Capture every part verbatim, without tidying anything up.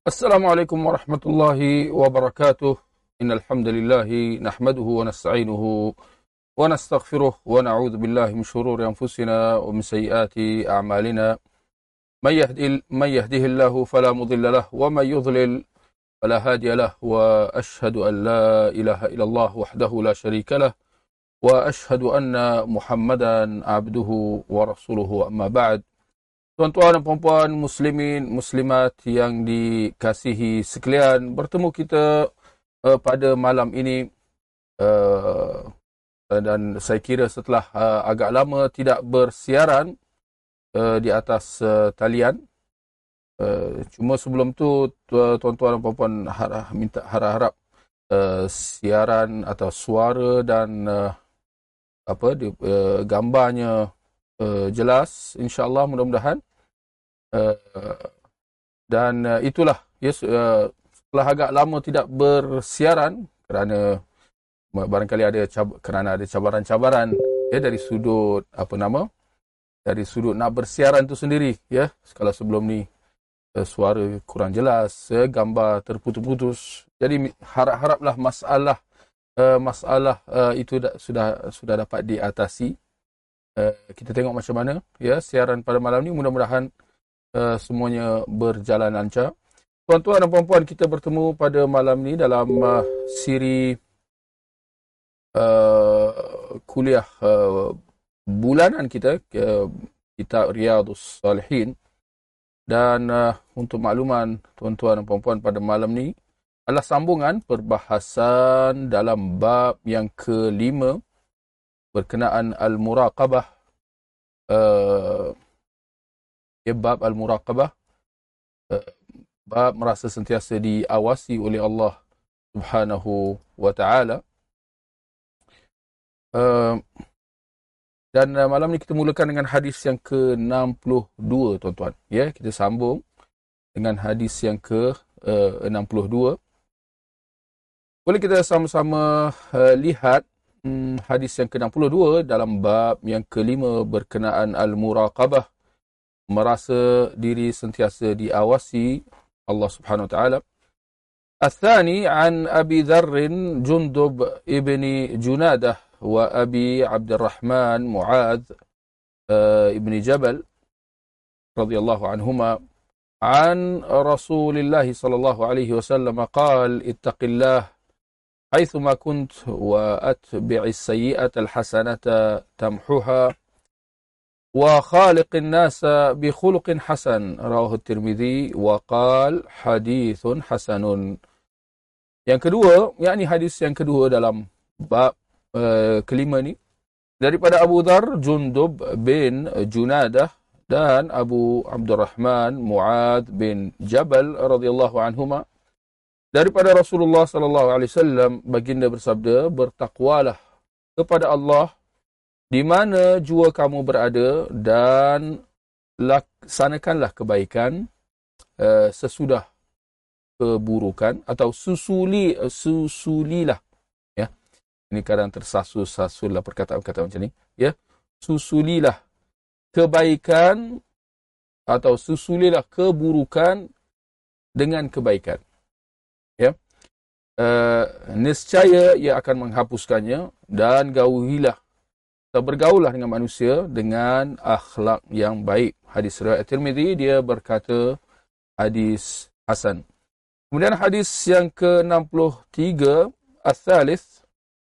Assalamualaikum warahmatullahi wabarakatuh. Innal hamdalillah nahmaduhu wa nasta'inuhu wa nastaghfiruh wa na'udzu billahi min shururi anfusina wa min sayyiati a'malina. May yahdil may yahdihillahu fala mudilla lahu wa may yudlil fala hadiya lahu wa ashhadu an la ilaha illallah wahdahu la syarika lahu wa ashhadu anna Muhammadan abduhu wa rasuluhu amma ba'd. Tuan-tuan dan puan-puan, muslimin, muslimat yang dikasihi sekalian, bertemu kita uh, pada malam ini uh, dan saya kira setelah uh, agak lama tidak bersiaran uh, di atas uh, talian. Uh, cuma sebelum tu tuan-tuan dan puan-puan harap, minta harap-harap uh, siaran atau suara dan uh, apa di, uh, gambarnya uh, jelas, insya-Allah, mudah-mudahan. Uh, dan uh, itulah yes, uh, setelah agak lama tidak bersiaran kerana barangkali ada cab- kerana ada cabaran-cabaran ya dari sudut apa nama dari sudut nak bersiaran tu sendiri ya. Kalau sebelum ni uh, suara kurang jelas, ya, gambar terputus-putus, jadi harap-haraplah masalah uh, masalah uh, itu da- sudah sudah dapat diatasi. Uh, kita tengok macam mana ya siaran pada malam ni, mudah-mudahan Uh, semuanya berjalan lancar. Tuan-tuan dan puan-puan, kita bertemu pada malam ni dalam uh, siri uh, kuliah uh, bulanan kita, uh, kitab Riyadhus Salihin. Dan uh, untuk makluman tuan-tuan dan puan-puan, pada malam ni adalah sambungan perbahasan dalam bab yang kelima berkenaan al-muraqabah. Uh, Ya, bab al-muraqabah, bab merasa sentiasa diawasi oleh Allah Subhanahu wa taala. Dan malam ni kita mulakan dengan hadis yang ke enam puluh dua, tuan-tuan. Ya, kita sambung dengan hadis yang ke enam puluh dua. Boleh kita sama-sama lihat hadis yang ke enam puluh dua dalam bab yang kelima berkenaan al-muraqabah, merasa diri sentiasa diawasi Allah Subhanahu wa taala. Al-thani an Abi Dharr Jundub ibni Junadah wa Abi Abdurrahman Mu'adh uh, ibni Jabal radhiyallahu anhuma an Rasulillah sallallahu alaihi wasallam qala ittaqillah haitsuma kunt wa atbi'is sayyi'ata al-hasanata tamhuha وخالق الناس بخلق حسن رواه الترمذي وقال حديث حسن. Yang kedua, yakni hadis yang kedua dalam bab uh, kelima ni, daripada Abu Dharr Jundub bin Junadah dan Abu Abdurrahman Mu'adh bin Jabal radhiyallahu anhuma, daripada Rasulullah sallallahu alaihi wasallam, baginda bersabda, bertakwalah kepada Allah di mana jua kamu berada dan laksanakanlah kebaikan uh, sesudah keburukan, atau susuli uh, susulilah, ya. Ini kadang tersasul-sasul lah perkataan-perkataan macam ni, ya. Susulilah kebaikan atau susulilah keburukan dengan kebaikan, ya. Uh, niscaya ia akan menghapuskannya, dan gauhilah bergaullah dengan manusia dengan akhlak yang baik. Hadis riwayat Tirmizi, dia berkata hadis hasan. Kemudian hadis yang ke enam puluh tiga, al-thalith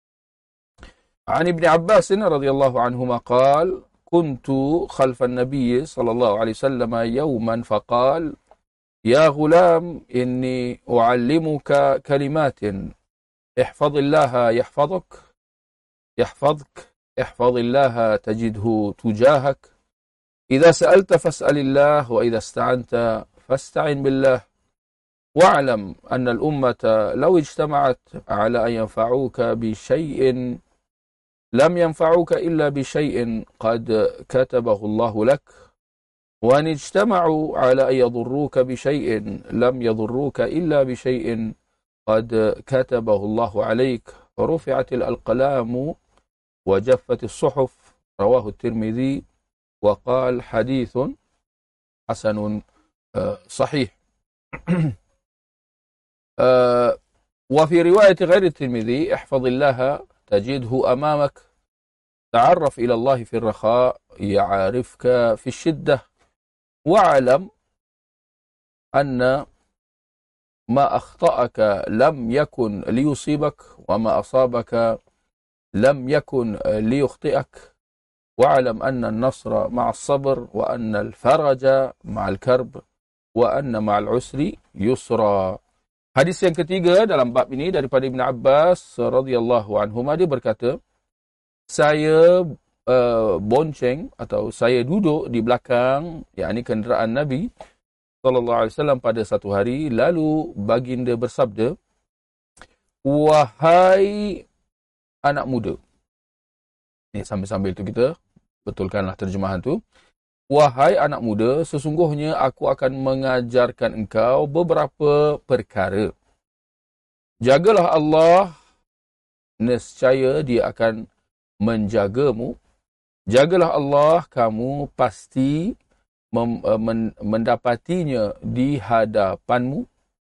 an Ibn Abbas radhiyallahu anhuma qala kuntu khalfa an-nabiy sallallahu alaihi wasallam yawman faqala ya ghulam inni u'allimuka kalimatin ihfazillaha yahfazuk yahfazuk احفظ الله تجده تجاهك إذا سألت فاسأل الله وإذا استعنت فاستعن بالله واعلم أن الأمة لو اجتمعت على أن ينفعوك بشيء لم ينفعوك إلا بشيء قد كتبه الله لك وأن اجتمعوا على أن يضروك بشيء لم يضروك إلا بشيء قد كتبه الله عليك ورفعت الأقلام وجفت الصحف رواه الترمذي وقال حديث حسن صحيح. Uh, وفي رواية غير الترمذي احفظ الله تجده أمامك تعرف إلى الله في الرخاء يعرفك في الشدة واعلم أن ما أخطأك لم يكن ليصيبك وما أصابك لم يكن ليخطئك واعلم أن النصر مع الصبر وأن الفرج مع الكرب وأن مع العسر يسرا. Hadis yang ketiga dalam bab ini daripada Ibn Abbas radhiyallahu anhuma, dia berkata, saya uh, bonceng atau saya duduk di belakang yakni kenderaan Nabi sallallahu alaihi wasallam pada satu hari, lalu baginda bersabda, wahai anak muda. Ni sambil-sambil tu kita betulkanlah terjemahan tu. Wahai anak muda, sesungguhnya aku akan mengajarkan engkau beberapa perkara. Jagalah Allah, nescaya dia akan menjagamu. Jagalah Allah, kamu pasti mem, men, mendapatinya di hadapanmu.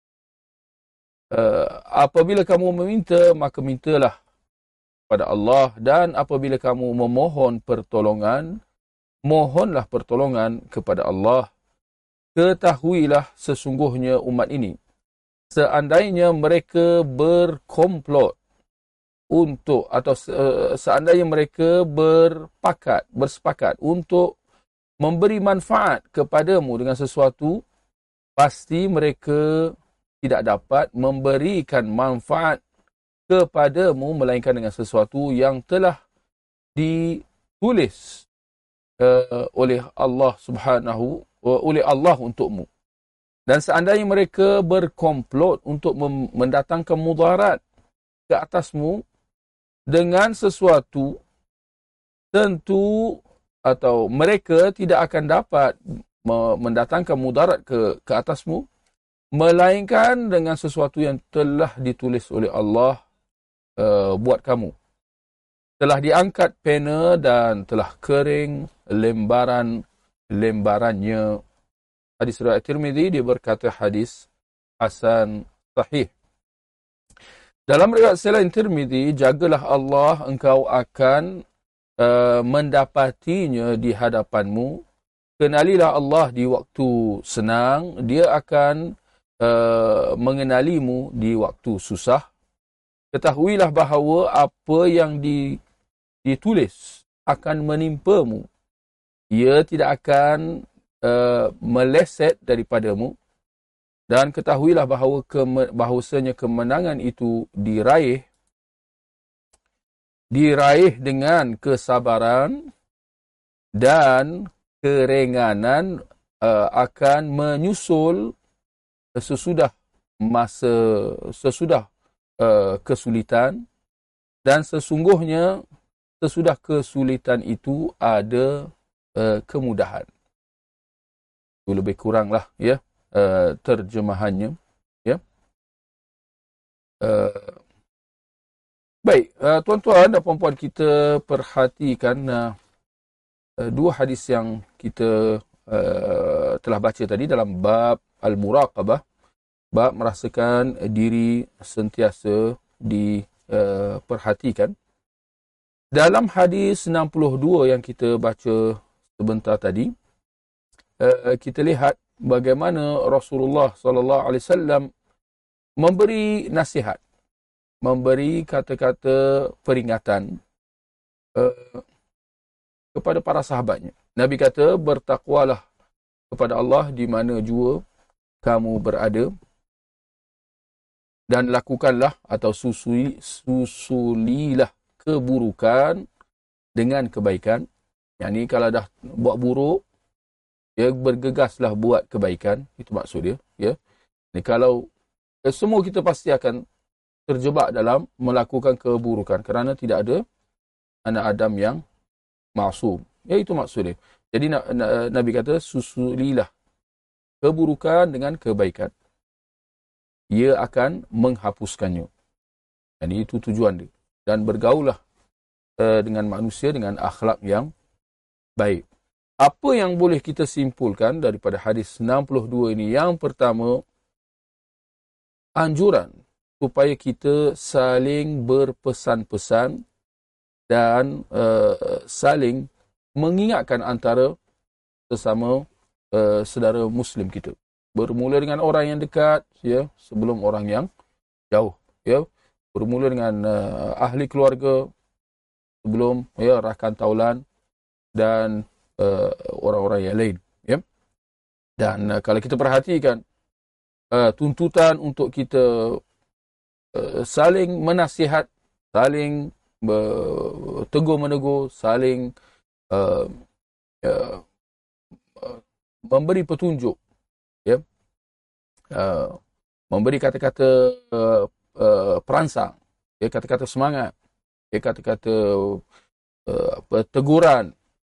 Uh, apabila kamu meminta, maka mintalah kepada Allah, dan apabila kamu memohon pertolongan, mohonlah pertolongan kepada Allah. Ketahuilah sesungguhnya umat ini, seandainya mereka berkomplot untuk atau seandainya mereka berpakat, bersepakat untuk memberi manfaat kepadamu dengan sesuatu, pasti mereka tidak dapat memberikan manfaat kepadamu melainkan dengan sesuatu yang telah ditulis Uh, oleh Allah Subhanahu uh, oleh Allah untukmu. Dan seandainya mereka berkomplot untuk mendatangkan mudarat ke atasmu dengan sesuatu, tentu atau mereka tidak akan dapat mendatangkan mudarat ke ke atasmu melainkan dengan sesuatu yang telah ditulis oleh Allah uh, buat kamu. Telah diangkat pena dan telah kering lembaran-lembarannya. Hadis riwayat Tirmizi, dia berkata hadis hasan sahih. Dalam riwayat selain Tirmizi, jagalah Allah, engkau akan uh, mendapatinya di hadapanmu. Kenalilah Allah di waktu senang, dia akan uh, mengenalimu di waktu susah. Ketahuilah bahawa apa yang di ditulis akan menimpamu. Ia tidak akan uh, meleset daripadamu. Dan ketahuilah bahawa keme, bahawasanya kemenangan itu diraih diraih dengan kesabaran dan keringanan uh, akan menyusul sesudah masa sesudah uh, kesulitan, dan sesungguhnya sesudah kesulitan itu ada uh, kemudahan. Itu lebih kuranglah ya uh, terjemahannya ya. Uh, baik, uh, tuan-tuan dan puan-puan, kita perhatikan uh, uh, dua hadis yang kita uh, telah baca tadi dalam bab al-muraqabah, bab merasakan diri sentiasa diperhatikan. Uh, Dalam hadis enam puluh dua yang kita baca sebentar tadi, uh, kita lihat bagaimana Rasulullah sallallahu alaihi wasallam memberi nasihat, memberi kata-kata peringatan uh, kepada para sahabatnya. Nabi kata, bertakwalah kepada Allah di mana jua kamu berada, dan lakukanlah atau susui, susulilah keburukan dengan kebaikan. Yang ni kalau dah buat buruk, ya, bergegaslah buat kebaikan. Itu maksud dia. Ya. Ni kalau eh, semua kita pasti akan terjebak dalam melakukan keburukan kerana tidak ada anak Adam yang maksum. Ya, itu maksud dia. Jadi Nabi kata, susulilah keburukan dengan kebaikan. Ia akan menghapuskannya. Jadi itu tujuan dia. Dan bergaulah uh, dengan manusia dengan akhlak yang baik. Apa yang boleh kita simpulkan daripada hadis enam puluh dua ini? Yang pertama, anjuran supaya kita saling berpesan-pesan dan uh, saling mengingatkan antara sesama uh, saudara Muslim kita. Bermula dengan orang yang dekat, ya, sebelum orang yang jauh, ya. Bermula dengan uh, ahli keluarga sebelum, ya, rakan taulan dan uh, orang-orang yang lain, ya. Dan uh, kalau kita perhatikan uh, tuntutan untuk kita uh, saling menasihat, saling uh, tegur menegur, saling uh, uh, uh, memberi petunjuk, ya, uh, memberi kata-kata uh, uh, perangsang, ya, kata-kata semangat, ya, kata-kata uh, teguran.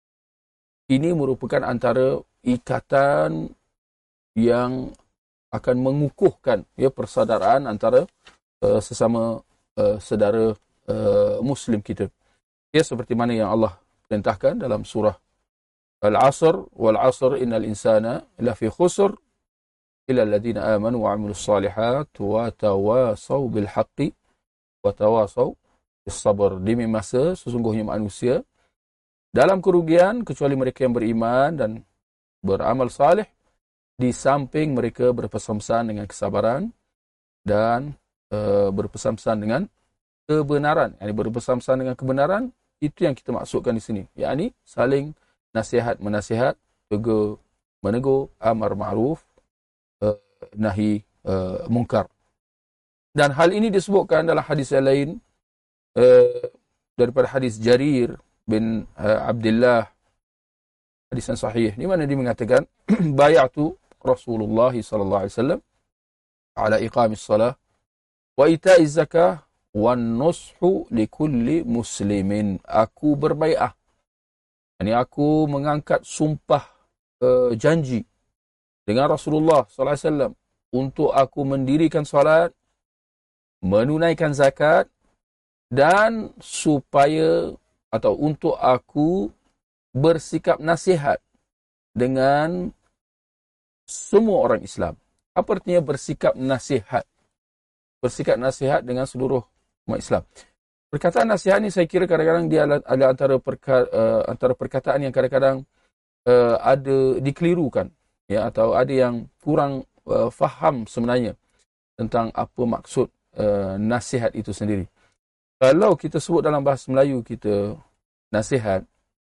Ini merupakan antara ikatan yang akan mengukuhkan, ya, persaudaraan antara uh, sesama uh, saudara uh, Muslim kita. Ya, seperti mana yang Allah perintahkan dalam surah Al-Asr, wal 'asr innal insana lafi khusr illa alladhina amanu wa 'amilus shalihat wa tawasaw bil haqqi wa tawasaw bis sabr. Demi masa sesungguhnya manusia dalam kerugian kecuali mereka yang beriman dan beramal saleh, di samping mereka berpesan-pesan dengan kesabaran dan uh, berpesan-pesan dengan kebenaran. Yani berpesan-pesan dengan kebenaran, itu yang kita maksudkan di sini. yakni saling nasihat menasihat, tegur menegur, amar ma'ruf, uh, nahi uh, munkar. Dan hal ini disebutkan dalam hadis yang lain uh, daripada hadis Jarir bin uh, Abdullah, hadis yang sahih, di mana dia mengatakan bayatu Rasulullah sallallahu alaihi wasallam ala iqamis salah wa ita'iz zakah wan nushu likulli muslimin. Aku berbai'ah, ini aku mengangkat sumpah uh, janji dengan Rasulullah sallallahu alaihi wasallam untuk aku mendirikan salat, menunaikan zakat, dan supaya atau untuk aku bersikap nasihat dengan semua orang Islam. Apa artinya bersikap nasihat? Bersikap nasihat dengan seluruh umat Islam. Perkataan nasihat ni saya kira kadang-kadang dia ada antara perka, uh, antara perkataan yang kadang-kadang uh, ada dikelirukan, ya, atau ada yang kurang uh, faham sebenarnya tentang apa maksud uh, nasihat itu sendiri. Kalau kita sebut dalam bahasa Melayu kita nasihat,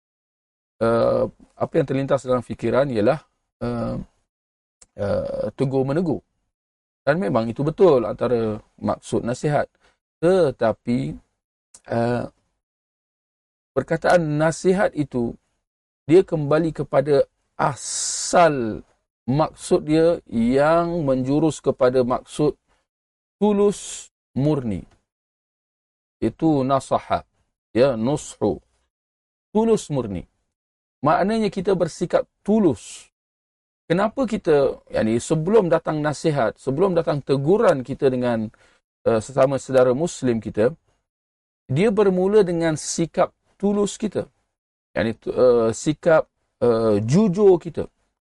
uh, apa yang terlintas dalam fikiran ialah uh, uh, tegur menegur. Dan memang itu betul antara maksud nasihat. Tetapi uh, perkataan nasihat itu dia kembali kepada asal maksud dia yang menjurus kepada maksud tulus murni. Itu nasaha, ya, nushu, tulus murni. Maknanya kita bersikap tulus. Kenapa kita, yani sebelum datang nasihat, sebelum datang teguran kita dengan uh, sesama saudara Muslim kita, dia bermula dengan sikap tulus kita, yani uh, sikap uh, jujur kita,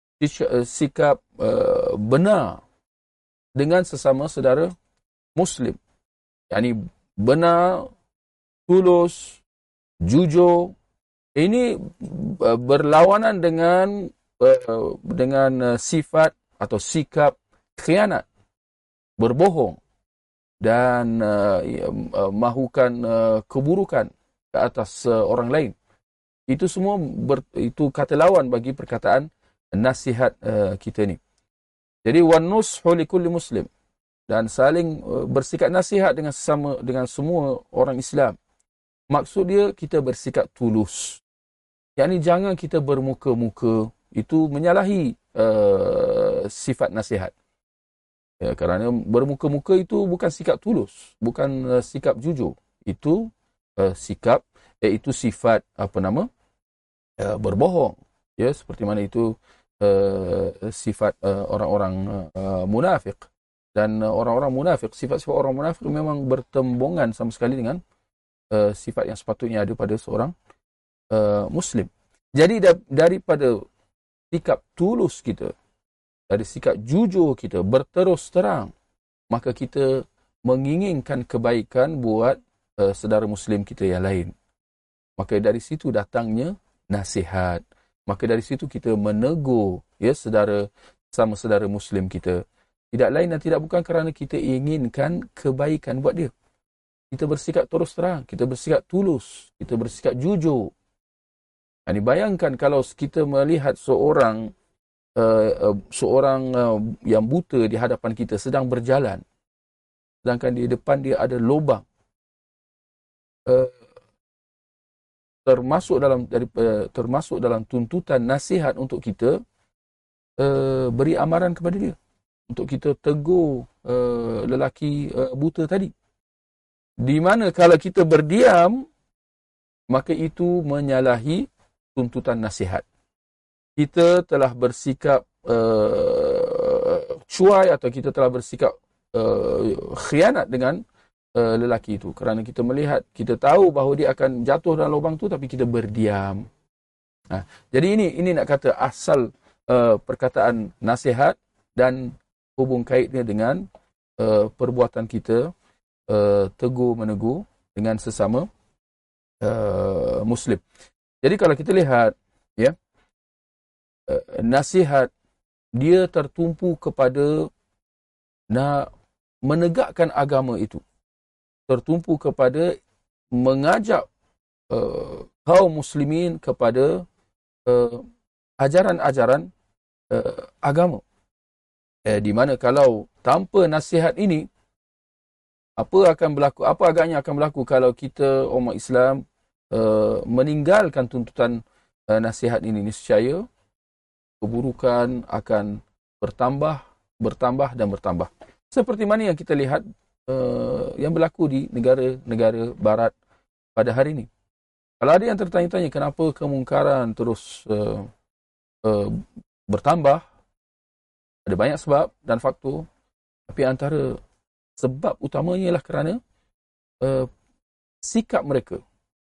sikap uh, benar dengan sesama saudara Muslim. Yani benar, tulus, jujur. Ini uh, berlawanan dengan uh, dengan uh, sifat atau sikap khianat, berbohong dan uh, uh, mahukan uh, keburukan ke atas uh, orang lain. Itu semua ber, itu kata lawan bagi perkataan nasihat uh, kita ni. Jadi wan nushu likulli muslim, dan saling uh, bersikap nasihat dengan sesama, dengan semua orang Islam. Maksud dia kita bersikap tulus. Yakni jangan kita bermuka-muka, itu menyalahi uh, sifat nasihat. Ya, kerana bermuka-muka itu bukan sikap tulus, bukan uh, sikap jujur. Itu uh, sikap, iaitu sifat apa nama? Uh, berbohong. Ya, seperti mana itu uh, sifat uh, orang-orang uh, munafik. Dan orang-orang munafik, sifat-sifat orang munafik memang bertembungan sama sekali dengan uh, sifat yang sepatutnya ada pada seorang uh, Muslim. Jadi da- daripada sikap tulus kita, dari sikap jujur kita, berterus terang, maka kita menginginkan kebaikan buat uh, saudara Muslim kita yang lain. Maka dari situ datangnya nasihat. Maka dari situ kita menegur ya saudara sama saudara Muslim kita. Tidak lain dan tidak bukan kerana kita inginkan kebaikan buat dia. Kita bersikap terus terang, kita bersikap tulus, kita bersikap jujur. Ini bayangkan kalau kita melihat seorang uh, uh, seorang uh, yang buta di hadapan kita sedang berjalan, sedangkan di depan dia ada lubang. Uh, termasuk dalam dari uh, termasuk dalam tuntutan nasihat untuk kita uh, beri amaran kepada dia, untuk kita tegur uh, lelaki uh, buta tadi. Di mana kalau kita berdiam, maka itu menyalahi tuntutan nasihat. Kita telah bersikap uh, cuai atau kita telah bersikap uh, khianat dengan uh, lelaki itu. Kerana kita melihat, kita tahu bahawa dia akan jatuh dalam lubang itu, tapi kita berdiam. Nah, jadi ini ini nak kata asal uh, perkataan nasihat dan hubung kaitnya dengan uh, perbuatan kita uh, tegur menegur dengan sesama uh, Muslim. Jadi kalau kita lihat, ya, uh, nasihat dia tertumpu kepada nak menegakkan agama itu, tertumpu kepada mengajak uh, kaum muslimin kepada uh, ajaran-ajaran uh, agama. Eh, di mana kalau tanpa nasihat ini, apa akan berlaku? Apa agaknya akan berlaku kalau kita umat Islam uh, meninggalkan tuntutan uh, nasihat ini? Niscaya keburukan akan bertambah, bertambah dan bertambah. Seperti mana yang kita lihat uh, yang berlaku di negara-negara barat pada hari ini. Kalau ada yang tertanya-tanya kenapa kemungkaran terus uh, uh, bertambah, ada banyak sebab dan faktor. Tapi antara sebab utamanya ialah kerana uh, sikap mereka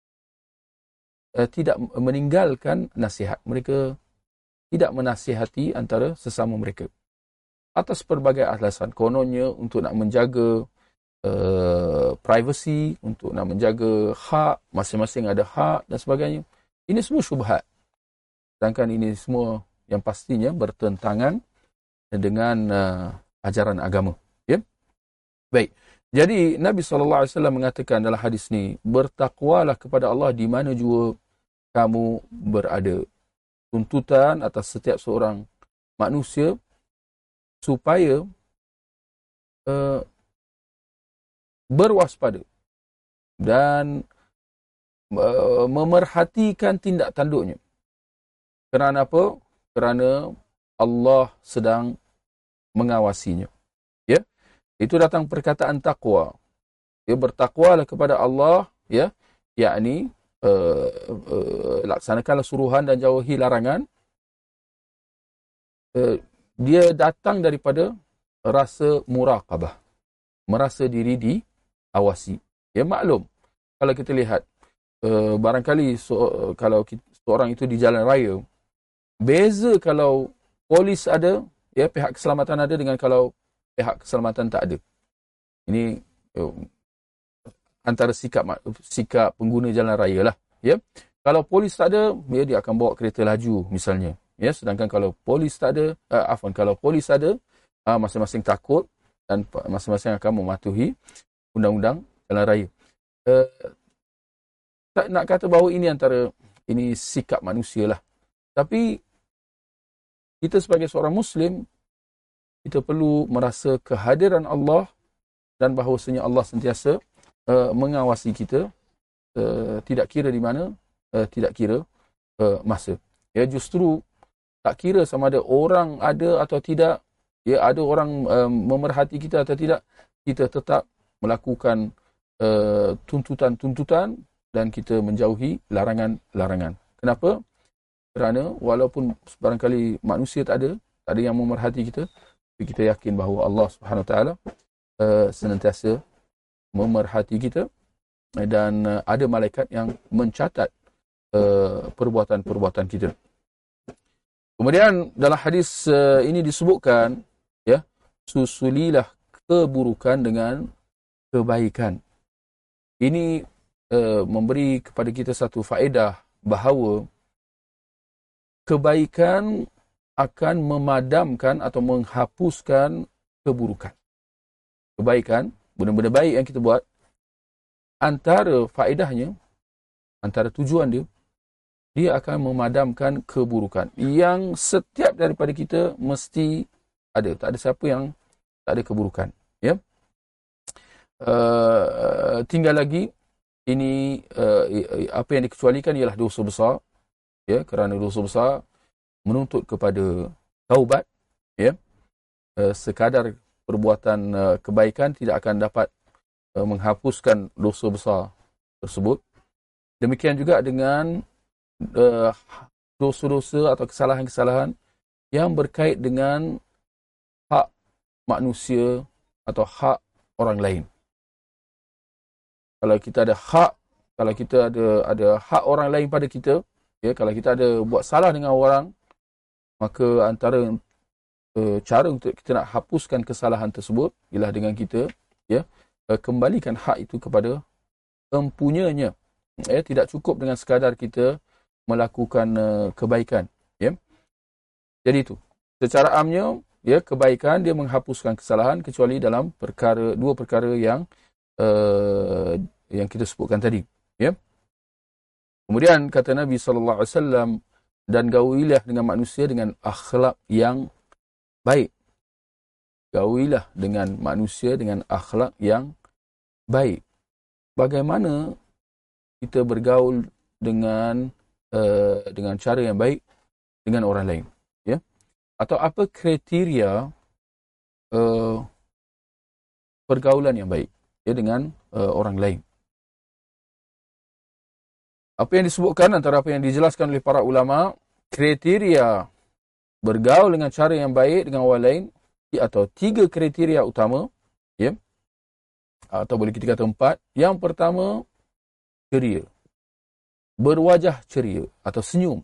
uh, tidak meninggalkan nasihat. Mereka tidak menasihati antara sesama mereka. Atas pelbagai alasan. Kononnya untuk nak menjaga uh, privacy, untuk nak menjaga hak, masing-masing ada hak dan sebagainya. Ini semua syubhat. Sedangkan ini semua yang pastinya bertentangan dengan uh, ajaran agama. Ya? Baik. Jadi Nabi sallallahu alaihi wasallam mengatakan dalam hadis ni, bertakwalah kepada Allah di mana jua kamu berada. Tuntutan atas setiap seorang manusia supaya uh, berwaspada dan uh, memerhatikan tindak tanduknya. Kerana apa? Kerana Allah sedang mengawasinya. Ya? Itu datang perkataan taqwa. Ya, bertakwalah kepada Allah, ya, yakni Uh, uh, laksanakanlah suruhan dan jauhi larangan. Uh, dia datang daripada rasa muraqabah, merasa diri diawasi. Ya, maklum, kalau kita lihat uh, barangkali so, kalau kita, seorang itu di jalan raya, beza kalau polis ada, ya, pihak keselamatan ada dengan kalau pihak keselamatan tak ada. Ini uh, antara sikap sikap pengguna jalan raya lah, ya. Kalau polis tak ada, ya, dia akan bawa kereta laju misalnya, ya. Sedangkan kalau polis tak ada, uh, afwan, kalau polis ada, uh, masing-masing takut dan masing-masing akan mematuhi undang-undang jalan raya. Uh, tak nak kata bahawa ini antara ini sikap manusia lah. Tapi kita sebagai seorang Muslim, kita perlu merasa kehadiran Allah dan bahawasanya Allah sentiasa Uh, mengawasi kita, uh, tidak kira di mana, uh, tidak kira uh, masa. Ya, justru tak kira sama ada orang ada atau tidak, ya, ada orang uh, memerhati kita atau tidak, kita tetap melakukan uh, tuntutan-tuntutan dan kita menjauhi larangan-larangan. Kenapa? Kerana walaupun barangkali manusia tak ada, tak ada yang memerhati kita, tapi kita yakin bahawa Allah Subhanahu Wa Taala uh, senantiasa memerhati kita dan uh, ada malaikat yang mencatat uh, perbuatan-perbuatan kita. Kemudian dalam hadis uh, ini disebutkan, ya, susulilah keburukan dengan kebaikan. Ini uh, memberi kepada kita satu faedah bahawa kebaikan akan memadamkan atau menghapuskan keburukan. Kebaikan, benda-benda baik yang kita buat, antara faedahnya, antara tujuan dia, dia akan memadamkan keburukan. Yang setiap daripada kita mesti ada. Tak ada siapa yang tak ada keburukan. Ya? Uh, tinggal lagi, ini uh, apa yang dikecualikan ialah dosa besar. Ya, kerana dosa besar menuntut kepada taubat. Ya? Uh, sekadar perbuatan uh, kebaikan tidak akan dapat uh, menghapuskan dosa besar tersebut. Demikian juga dengan uh, dosa-dosa atau kesalahan-kesalahan yang berkait dengan hak manusia atau hak orang lain. Kalau kita ada hak, kalau kita ada ada hak orang lain pada kita, ya, kalau kita ada buat salah dengan orang, maka antara Uh, cara untuk kita nak hapuskan kesalahan tersebut ialah dengan kita ya uh, kembalikan hak itu kepada empunyanya. Ya, tidak cukup dengan sekadar kita melakukan uh, kebaikan. Ya. Jadi itu. Secara amnya, ya, kebaikan dia menghapuskan kesalahan kecuali dalam perkara dua perkara yang uh, yang kita sebutkan tadi. Ya. Kemudian kata Nabi sallallahu alaihi wasallam, dan gaulilah dengan manusia dengan akhlak yang baik. Gaulilah dengan manusia dengan akhlak yang baik. Bagaimana kita bergaul dengan uh, dengan cara yang baik dengan orang lain, ya? Atau apa kriteria uh, pergaulan yang baik ya dengan uh, orang lain? Apa yang disebutkan antara apa yang dijelaskan oleh para ulama, kriteria bergaul dengan cara yang baik dengan orang lain, atau tiga kriteria utama, ya, atau boleh kita kata empat. Yang pertama, ceria, berwajah ceria atau senyum,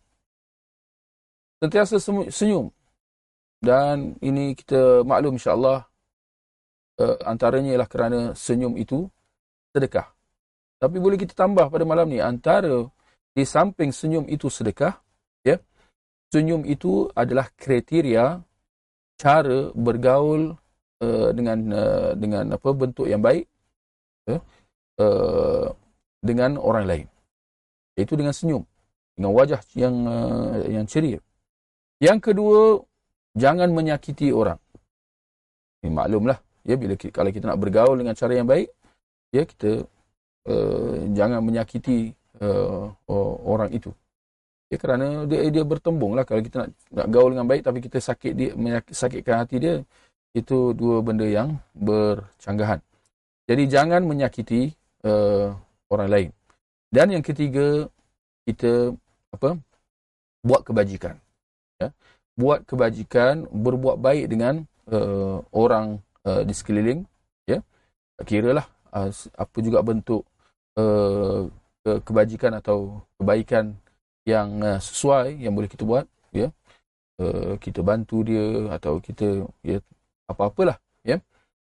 sentiasa senyum. Dan ini kita maklum insya-Allah, uh, antaranya ialah kerana senyum itu sedekah. Tapi boleh kita tambah pada malam ni, antara di samping senyum itu sedekah, ya, senyum itu adalah kriteria cara bergaul uh, dengan uh, dengan apa bentuk yang baik uh, uh, dengan orang lain. Iaitu dengan senyum, dengan wajah yang uh, yang ceria. Yang kedua, jangan menyakiti orang. Ini maklumlah, ya, bila kita, kalau kita nak bergaul dengan cara yang baik, ya, kita uh, jangan menyakiti uh, orang itu. Ya, kerana dia dia bertembung lah. Kalau kita nak, nak gaul dengan baik tapi kita sakit dia, sakitkan hati dia, itu dua benda yang bercanggahan. Jadi jangan menyakiti uh, orang lain. Dan yang ketiga, kita apa? Buat kebajikan. Ya? Buat kebajikan, berbuat baik dengan uh, orang uh, di sekeliling. Ya? Kiralah uh, apa juga bentuk uh, kebajikan atau kebaikan yang uh, sesuai yang boleh kita buat, ya, uh, kita bantu dia atau kita, ya, apa-apalah, ya.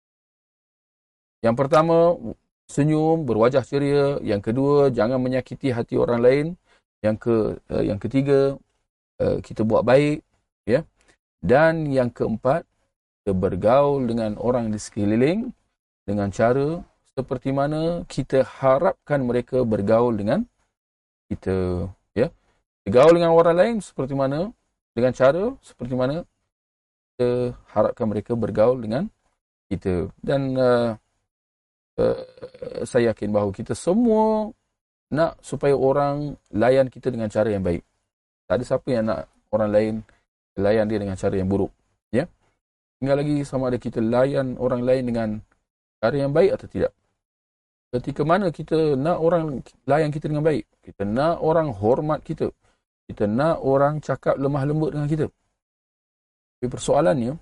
Yang pertama, senyum, berwajah ceria. Yang kedua, jangan menyakiti hati orang lain. Yang ke uh, yang ketiga, uh, kita buat baik, ya. Dan yang keempat, kita bergaul dengan orang di sekeliling dengan cara seperti mana kita harapkan mereka bergaul dengan kita, ya. Bergaul dengan orang lain seperti mana, dengan cara seperti mana kita harapkan mereka bergaul dengan kita. Dan uh, uh, saya yakin bahawa kita semua nak supaya orang layan kita dengan cara yang baik. Tak ada siapa yang nak orang lain layan dia dengan cara yang buruk, ya. Tinggal lagi sama ada kita layan orang lain dengan cara yang baik atau tidak. Ketika mana kita nak orang layan kita dengan baik, kita nak orang hormat kita, kita nak orang cakap lemah lembut dengan kita. Tapi persoalannya,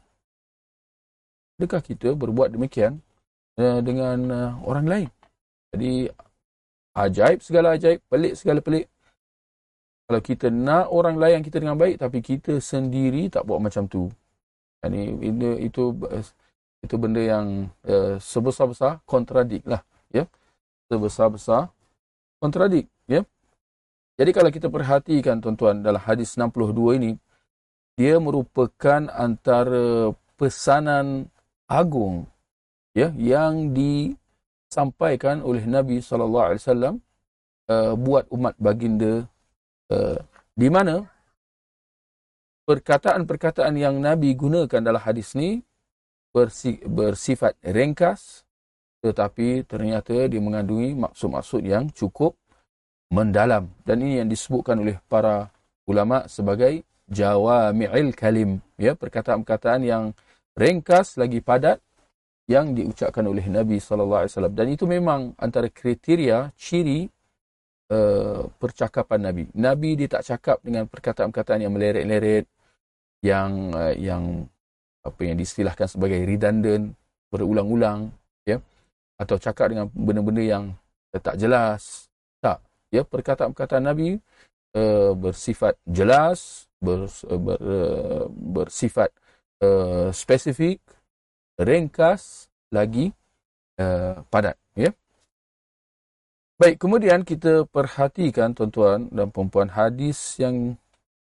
adakah kita berbuat demikian uh, dengan uh, orang lain? Jadi, ajaib segala ajaib, pelik segala pelik. Kalau kita nak orang layan kita dengan baik, tapi kita sendiri tak buat macam tu. Ini, itu, itu Itu benda yang uh, sebesar-besar kontradik lah, ya. Sebesar-besar kontradik, ya. Jadi kalau kita perhatikan tuan-tuan dalam hadis enam puluh dua ini, dia merupakan antara pesanan agung, ya, yang disampaikan oleh Nabi sallallahu alaihi wasallam uh, buat umat baginda, uh, di mana perkataan-perkataan yang Nabi gunakan dalam hadis ni bersi, bersifat ringkas, tetapi ternyata dia mengandungi maksud-maksud yang cukup mendalam, dan ini yang disebutkan oleh para ulama sebagai jawami'il kalim, ya, perkataan-perkataan yang ringkas lagi padat yang diucapkan oleh Nabi sallallahu alaihi wasallam. Dan itu memang antara kriteria ciri uh, percakapan Nabi. Nabi dia tak cakap dengan perkataan-perkataan yang meleret-leret, yang uh, yang apa yang diistilahkan sebagai redundant, berulang-ulang, ya, atau cakap dengan benda-benda yang uh, tak jelas. Tak, ya, perkataan-perkataan Nabi uh, bersifat jelas, ber, ber, uh, bersifat uh, spesifik, ringkas, lagi uh, padat, ya. Baik, kemudian kita perhatikan tuan-tuan dan puan-puan hadis yang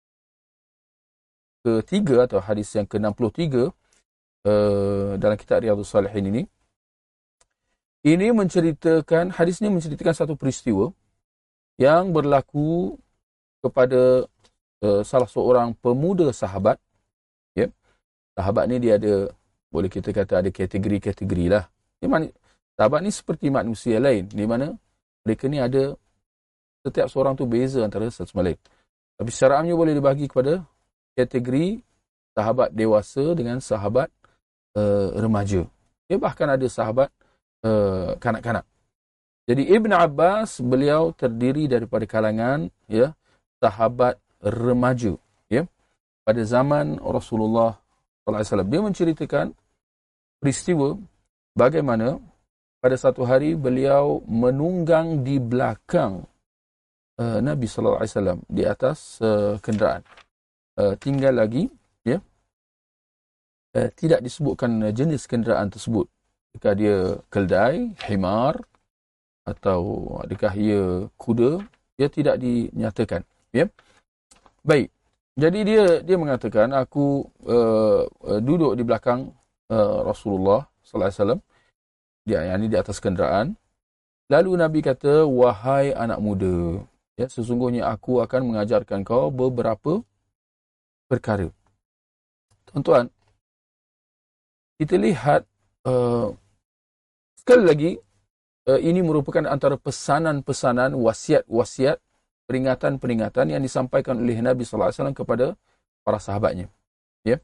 ketiga atau hadis yang ke enam puluh tiga uh, dalam kitab Riyadhus Salihin ini. Ini menceritakan, hadis ini menceritakan satu peristiwa yang berlaku kepada uh, salah seorang pemuda sahabat, ya. Sahabat ni dia ada, boleh kita kata ada kategori-kategori lah. Di mana sahabat ni seperti manusia lain, di mana mereka ni ada, setiap seorang tu beza antara satu sama lain. Tapi secara amnya boleh dibagi kepada kategori sahabat dewasa dengan sahabat uh, remaja. Ya, bahkan ada sahabat uh, kanak-kanak. Jadi Ibn Abbas, beliau terdiri daripada kalangan, ya, sahabat remaja, ya, pada zaman Rasulullah sallallahu alaihi wasallam. Dia menceritakan peristiwa bagaimana pada satu hari beliau menunggang di belakang uh, Nabi sallallahu alaihi wasallam di atas uh, kenderaan. Uh, tinggal lagi, ya, uh, tidak disebutkan uh, jenis kenderaan tersebut. Adakah dia keldai, himar, atau adakah ia kuda, ia tidak dinyatakan, ya. Baik, jadi dia dia mengatakan, aku uh, uh, duduk di belakang uh, Rasulullah sallallahu alaihi wasallam, dia yang ini di atas kenderaan. Lalu Nabi kata, wahai anak muda, ya, sesungguhnya aku akan mengajarkan kau beberapa perkara. Tuan-tuan, kita lihat uh, sekali lagi, uh, ini merupakan antara pesanan-pesanan, wasiat-wasiat, peringatan-peringatan yang disampaikan oleh Nabi sallallahu alaihi wasallam kepada para sahabatnya, ya.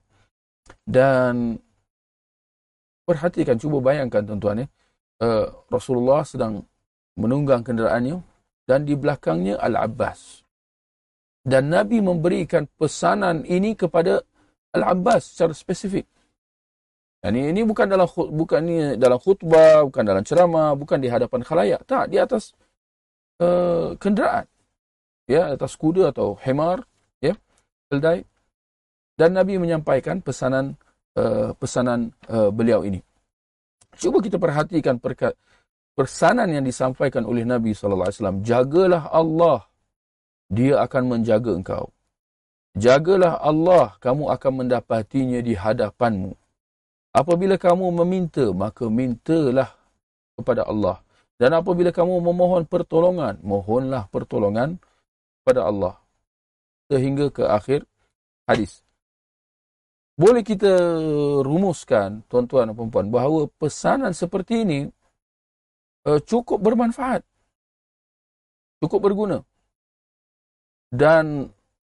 Dan perhatikan, cuba bayangkan tuan-tuan, ya, uh, Rasulullah sedang menunggang kenderaannya dan di belakangnya Al-Abbas. Dan Nabi memberikan pesanan ini kepada Al-Abbas secara spesifik. Dan ini, ini bukan dalam bukan ini dalam khutbah, bukan dalam ceramah, bukan di hadapan khalayak. Tak, di atas uh, kenderaan. Ya, atas kuda atau himar, ya, keldai. Dan Nabi menyampaikan pesanan uh, pesanan uh, beliau ini. Cuba kita perhatikan perka- pesanan yang disampaikan oleh Nabi sallallahu alaihi wasallam. Jagalah Allah, dia akan menjaga engkau. Jagalah Allah, kamu akan mendapatinya di hadapanmu. Apabila kamu meminta, maka mintalah kepada Allah. Dan apabila kamu memohon pertolongan, mohonlah pertolongan kepada Allah. Sehingga ke akhir hadis. Boleh kita rumuskan, tuan-tuan dan puan-puan, bahawa pesanan seperti ini uh, cukup bermanfaat, cukup berguna. Dan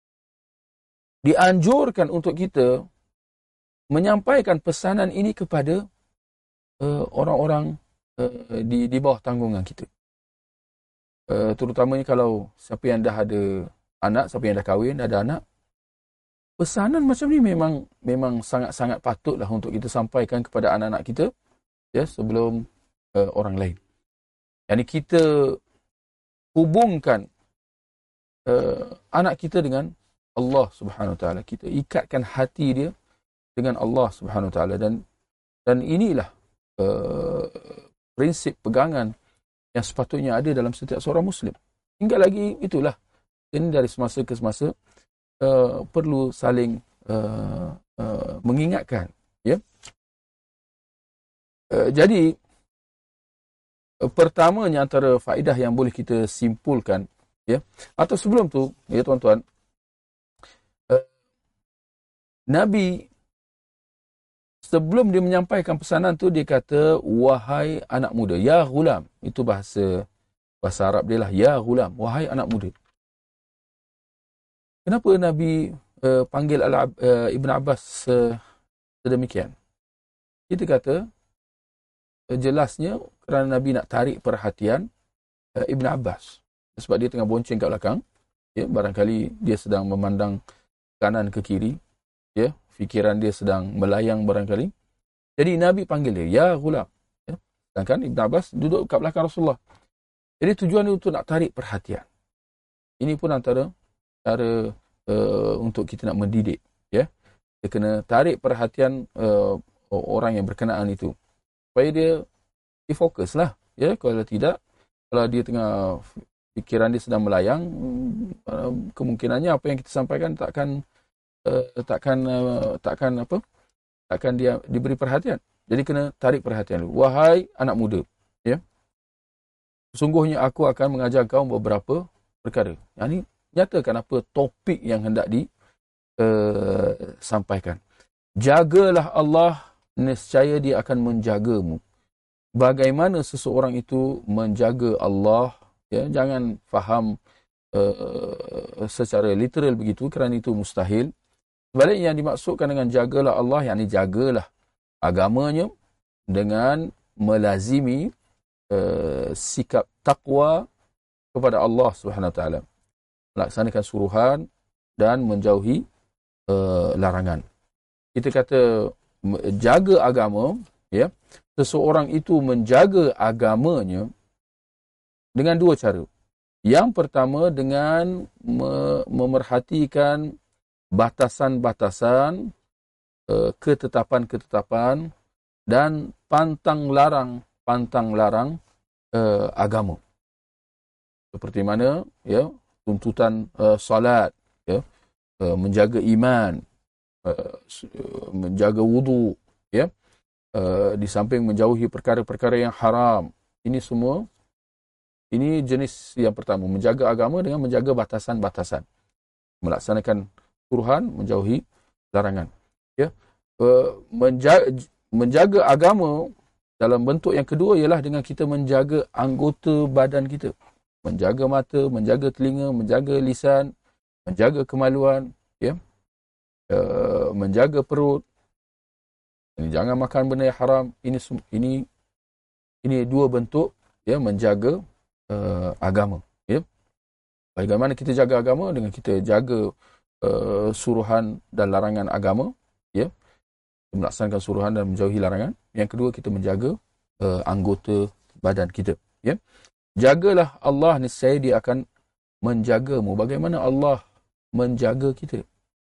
dianjurkan untuk kita menyampaikan pesanan ini kepada uh, orang-orang uh, di, di bawah tanggungan kita. Uh, terutamanya kalau siapa yang dah ada anak, siapa yang dah kahwin, dah ada anak, pesanan macam ni memang memang sangat-sangat patutlah untuk kita sampaikan kepada anak-anak kita, ya, sebelum uh, orang lain. Yani kita hubungkan Uh, anak kita dengan Allah Subhanahu Wa Taala. Kita ikatkan hati dia dengan Allah Subhanahu Wa Taala. Dan Dan inilah uh, prinsip pegangan yang sepatutnya ada dalam setiap seorang Muslim. Hingga lagi itulah, ini dari semasa ke semasa uh, perlu saling uh, uh, mengingatkan. Ya? Uh, jadi, uh, pertamanya antara faedah yang boleh kita simpulkan, ya, atau sebelum tu, ya tuan-tuan, uh, Nabi sebelum dia menyampaikan pesanan tu, dia kata, wahai anak muda, ya ghulam. Itu bahasa bahasa Arab dia lah, ya ghulam, wahai anak muda. Kenapa Nabi uh, panggil Al, uh, Ibn Abbas uh, sedemikian? Kita kata, uh, jelasnya kerana Nabi nak tarik perhatian uh, Ibn Abbas. Sebab dia tengah bonceng kat belakang. Ya, barangkali dia sedang memandang kanan ke kiri. Ya, fikiran dia sedang melayang barangkali. Jadi Nabi panggil dia, ya ghulam. Ya. Sedangkan Ibn Abbas duduk kat belakang Rasulullah. Jadi tujuan dia untuk nak tarik perhatian. Ini pun antara cara uh, untuk kita nak mendidik. Ya. Dia kena tarik perhatian uh, orang yang berkenaan itu. Supaya dia difokus lah. Ya. Kalau tidak, kalau dia tengah, fikiran dia sedang melayang, uh, kemungkinannya apa yang kita sampaikan takkan Uh, takkan uh, takkan apa takkan dia diberi perhatian. Jadi kena tarik perhatian. Wahai anak muda, ya, sesungguhnya aku akan mengajar kau beberapa perkara. Yang ini nyatakan apa topik yang hendak disampaikan. Uh, Jagalah Allah, nescaya dia akan menjagamu. Bagaimana seseorang itu menjaga Allah, ya, jangan faham uh, secara literal begitu, kerana itu mustahil. Sebaliknya yang dimaksudkan dengan jagalah Allah, yang ini jagalah agamanya dengan melazimi uh, sikap takwa kepada Allah Subhanahu Wa Taala, melaksanakan suruhan dan menjauhi uh, larangan. Kita kata jaga agama, ya, seseorang itu menjaga agamanya dengan dua cara. Yang pertama dengan me- memerhatikan batasan-batasan, uh, ketetapan-ketetapan dan pantang larang pantang larang uh, agama. Seperti mana, ya, tuntutan uh, salat, ya, uh, menjaga iman, uh, menjaga wudu, ya, uh, di samping menjauhi perkara-perkara yang haram. Ini semua, ini jenis yang pertama, menjaga agama dengan menjaga batasan-batasan, melaksanakan suruhan, menjauhi larangan. Ya, uh, menjaga, menjaga agama dalam bentuk yang kedua ialah dengan kita menjaga anggota badan kita, menjaga mata, menjaga telinga, menjaga lisan, menjaga kemaluan, ya, uh, menjaga perut. Ini, jangan makan benda yang haram. Ini ini ini dua bentuk, ya, menjaga uh, agama. Ya, bagaimana kita jaga agama? Dengan kita jaga Uh, suruhan dan larangan agama, ya, melaksanakan suruhan dan menjauhi larangan. Yang kedua, kita menjaga uh, anggota badan kita, ya. Jagalah Allah, nescaya dia akan menjagamu. Bagaimana Allah menjaga kita?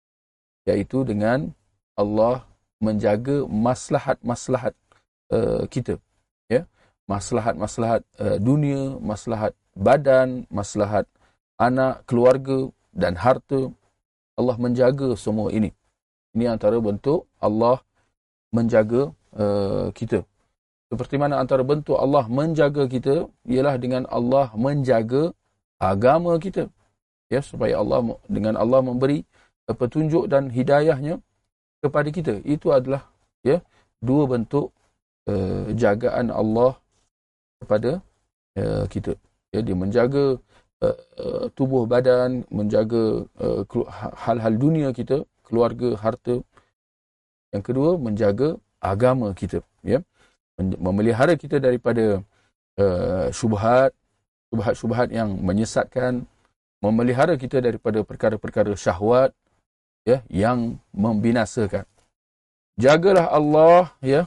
Iaitu dengan Allah menjaga maslahat-maslahat uh, kita, ya, maslahat-maslahat uh, dunia, maslahat badan, maslahat anak, keluarga dan harta. Allah menjaga semua ini. Ini antara bentuk Allah menjaga uh, kita. Seperti mana antara bentuk Allah menjaga kita ialah dengan Allah menjaga agama kita. Ya, supaya Allah, dengan Allah memberi uh, petunjuk dan hidayahnya kepada kita. Itu adalah, ya, dua bentuk uh, jagaan Allah kepada uh, kita. Ya, dia menjaga Uh, tubuh badan, menjaga uh, hal-hal dunia kita, keluarga, harta. Yang kedua, menjaga agama kita, ya, memelihara kita daripada uh, syubhat, syubhat-syubhat yang menyesatkan, memelihara kita daripada perkara-perkara syahwat, ya, yang membinasakan. Jagalah Allah, ya,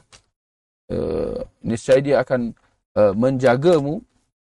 uh, niscaya dia akan uh, menjagamu.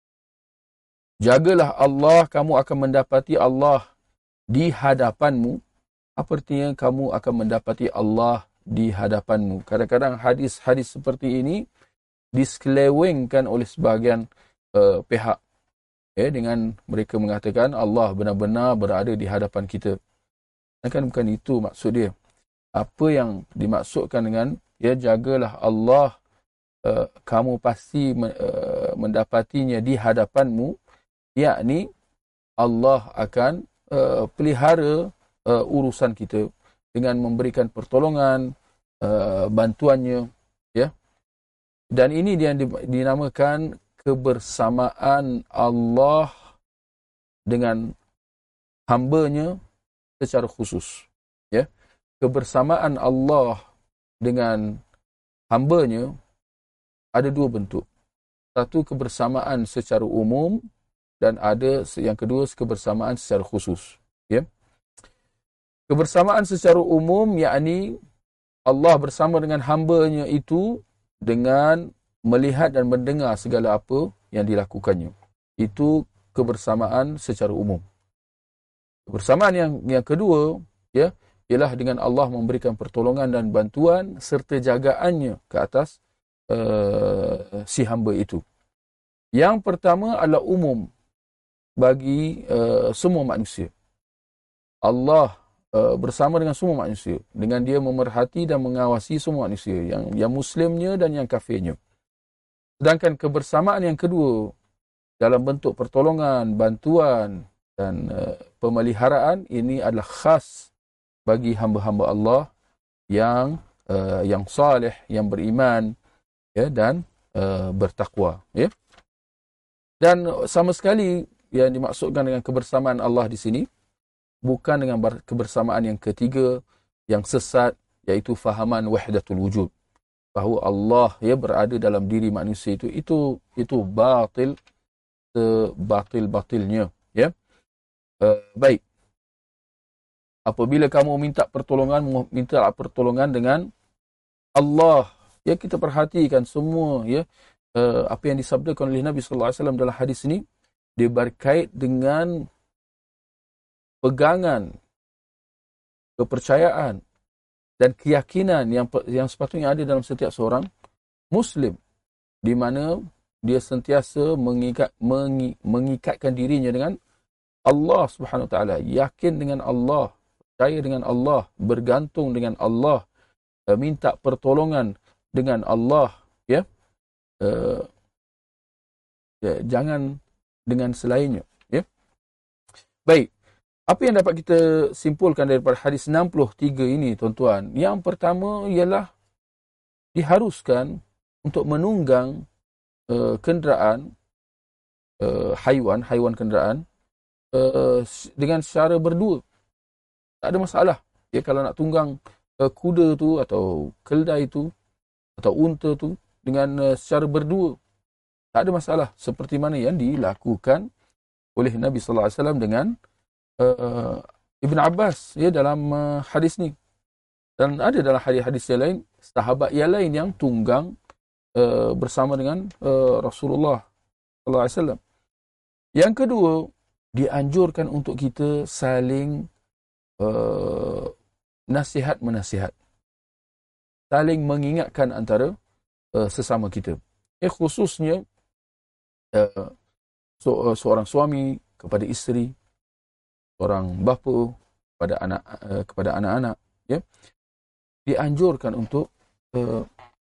Jagalah Allah, kamu akan mendapati Allah di hadapanmu. Apa artinya kamu akan mendapati Allah di hadapanmu. Kadang-kadang hadis-hadis seperti ini diselewengkan oleh sebahagian uh, pihak, ya, dengan mereka mengatakan Allah benar-benar berada di hadapan kita. Kan bukan itu maksud dia. Apa yang dimaksudkan dengan, ya, jagalah Allah, uh, kamu pasti uh, mendapatinya di hadapanmu, yakni Allah akan uh, pelihara uh, urusan kita dengan memberikan pertolongan, uh, bantuannya, ya. Dan ini dia dinamakan kebersamaan Allah dengan hamba-Nya secara khusus, ya. Kebersamaan Allah dengan hamba-Nya ada dua bentuk. Satu, kebersamaan secara umum, dan ada yang kedua, kebersamaan secara khusus, ya. Kebersamaan secara umum yakni Allah bersama dengan hamba-Nya itu dengan melihat dan mendengar segala apa yang dilakukannya. Itu kebersamaan secara umum. Kebersamaan yang yang kedua, ya, ialah dengan Allah memberikan pertolongan dan bantuan serta jagaannya ke atas uh, si hamba itu. Yang pertama adalah umum bagi uh, semua manusia. Allah uh, bersama dengan semua manusia, dengan dia memerhati dan mengawasi semua manusia, yang yang muslimnya dan yang kafirnya. Sedangkan kebersamaan yang kedua dalam bentuk pertolongan, bantuan dan uh, pemeliharaan, ini adalah khas bagi hamba-hamba Allah yang uh, yang saleh, yang beriman, ya, dan uh, bertakwa, ya. Dan sama sekali yang dimaksudkan dengan kebersamaan Allah di sini bukan dengan kebersamaan yang ketiga yang sesat, iaitu fahaman wahdatul wujud, bahawa Allah, ya, berada dalam diri manusia itu itu itu batil, sebatil-batilnya, ya. Uh, baik. Apabila kamu minta pertolongan, minta pertolongan dengan Allah, ya, kita perhatikan semua, ya, uh, apa yang disabdakan oleh Nabi sallallahu alaihi wasallam dalam hadis ini, dia berkait dengan pegangan, kepercayaan dan keyakinan yang yang sepatutnya ada dalam setiap seorang Muslim, di mana dia sentiasa mengikat, mengi, mengikatkan dirinya dengan Allah Subhanahu Wa Taala, yakin dengan Allah, percaya dengan Allah, bergantung dengan Allah, minta pertolongan dengan Allah, ya, uh, ya, jangan dengan selainnya, ya. Baik, apa yang dapat kita simpulkan daripada hadis enam puluh tiga ini, tuan-tuan? Yang pertama ialah diharuskan untuk menunggang uh, kenderaan, uh, haiwan, haiwan kenderaan uh, dengan secara berdua. Tak ada masalah. Ya, kalau nak tunggang uh, kuda tu atau keldai tu atau unta tu dengan uh, secara berdua, tak ada masalah. Seperti mana yang dilakukan oleh Nabi sallallahu alaihi wasallam dengan uh, Ibn Abbas, ya, dalam uh, hadis ni. Dan ada dalam hadis-hadis yang lain, sahabat yang lain yang tunggang uh, bersama dengan uh, Rasulullah sallallahu alaihi wasallam. Yang kedua, dianjurkan untuk kita saling uh, nasihat-menasihat, saling mengingatkan antara uh, sesama kita. Eh, khususnya uh, so, uh, seorang suami kepada isteri, seorang bapa kepada anak uh, kepada anak-anak, ya, dianjurkan untuk uh,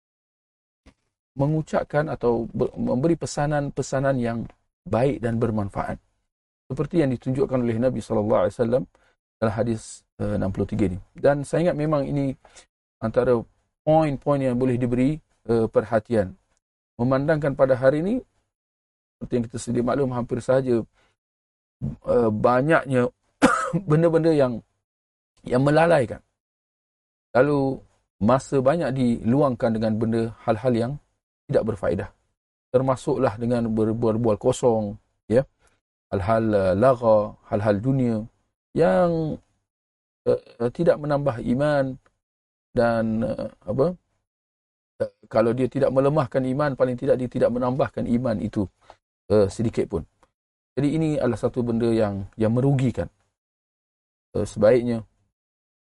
mengucapkan atau ber, memberi pesanan-pesanan yang baik dan bermanfaat, seperti yang ditunjukkan oleh Nabi sallallahu alaihi wasallam dalam hadis uh, enam puluh tiga ini. Dan saya ingat memang ini antara poin-poin yang boleh diberi uh, perhatian, memandangkan pada hari ini, seperti yang kita sedia maklum, hampir sahaja uh, banyaknya benda-benda yang yang melalaikan. Lalu masa banyak diluangkan dengan benda hal-hal yang tidak berfaedah. Termasuklah dengan berbual-bual kosong, ya, hal-hal uh, lagha, hal-hal dunia yang uh, tidak menambah iman dan uh, apa? Uh, kalau dia tidak melemahkan iman, paling tidak dia tidak menambahkan iman itu uh, sedikit pun. Jadi ini adalah satu benda yang yang merugikan. Uh, sebaiknya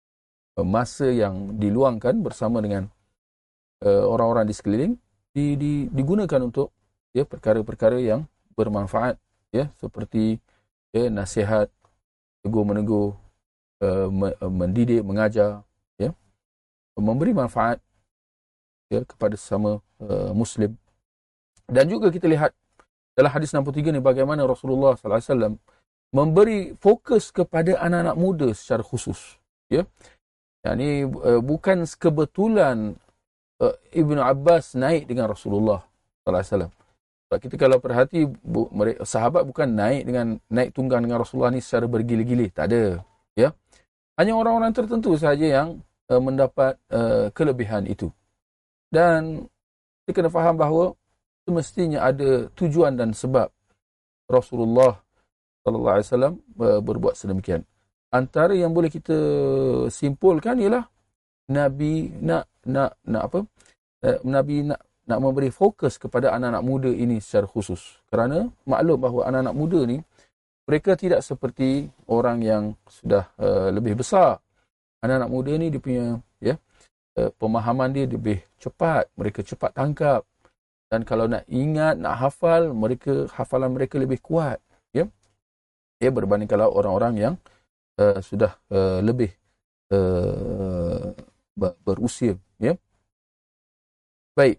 uh, masa yang diluangkan bersama dengan uh, orang-orang di sekeliling di, di, digunakan untuk ya perkara-perkara yang bermanfaat, ya, seperti ya nasihat, tegur menegur, uh, mendidik, mengajar, ya, memberi manfaat ya kepada sesama uh, muslim. Dan juga kita lihat dalam hadis enam puluh tiga ni bagaimana Rasulullah sallallahu alaihi wasallam memberi fokus kepada anak-anak muda secara khusus, ya. Yang ini uh, bukan kebetulan uh, Ibnu Abbas naik dengan Rasulullah sallallahu alaihi wasallam. Sebab kita kalau perhati bu, mereka, sahabat bukan naik dengan naik tunggang dengan Rasulullah ni secara bergili-gili, tak ada, ya. Hanya orang-orang tertentu sahaja yang uh, mendapat uh, kelebihan itu. Dan kita kena faham bahawa semestinya ada tujuan dan sebab Rasulullah sallallahu alaihi wasallam berbuat sedemikian. Antara yang boleh kita simpulkan ialah Nabi nak nak nak apa? Nabi nak nak memberi fokus kepada anak-anak muda ini secara khusus. Kerana maklum bahawa anak-anak muda ni mereka tidak seperti orang yang sudah uh, lebih besar. Anak-anak muda ni dia punya ya uh, pemahaman dia lebih cepat, mereka cepat tangkap. Dan kalau nak ingat, nak hafal, mereka hafalan mereka lebih kuat, ya. Ya, berbanding kalau orang-orang yang uh, sudah uh, lebih uh, berusia, ya. Baik.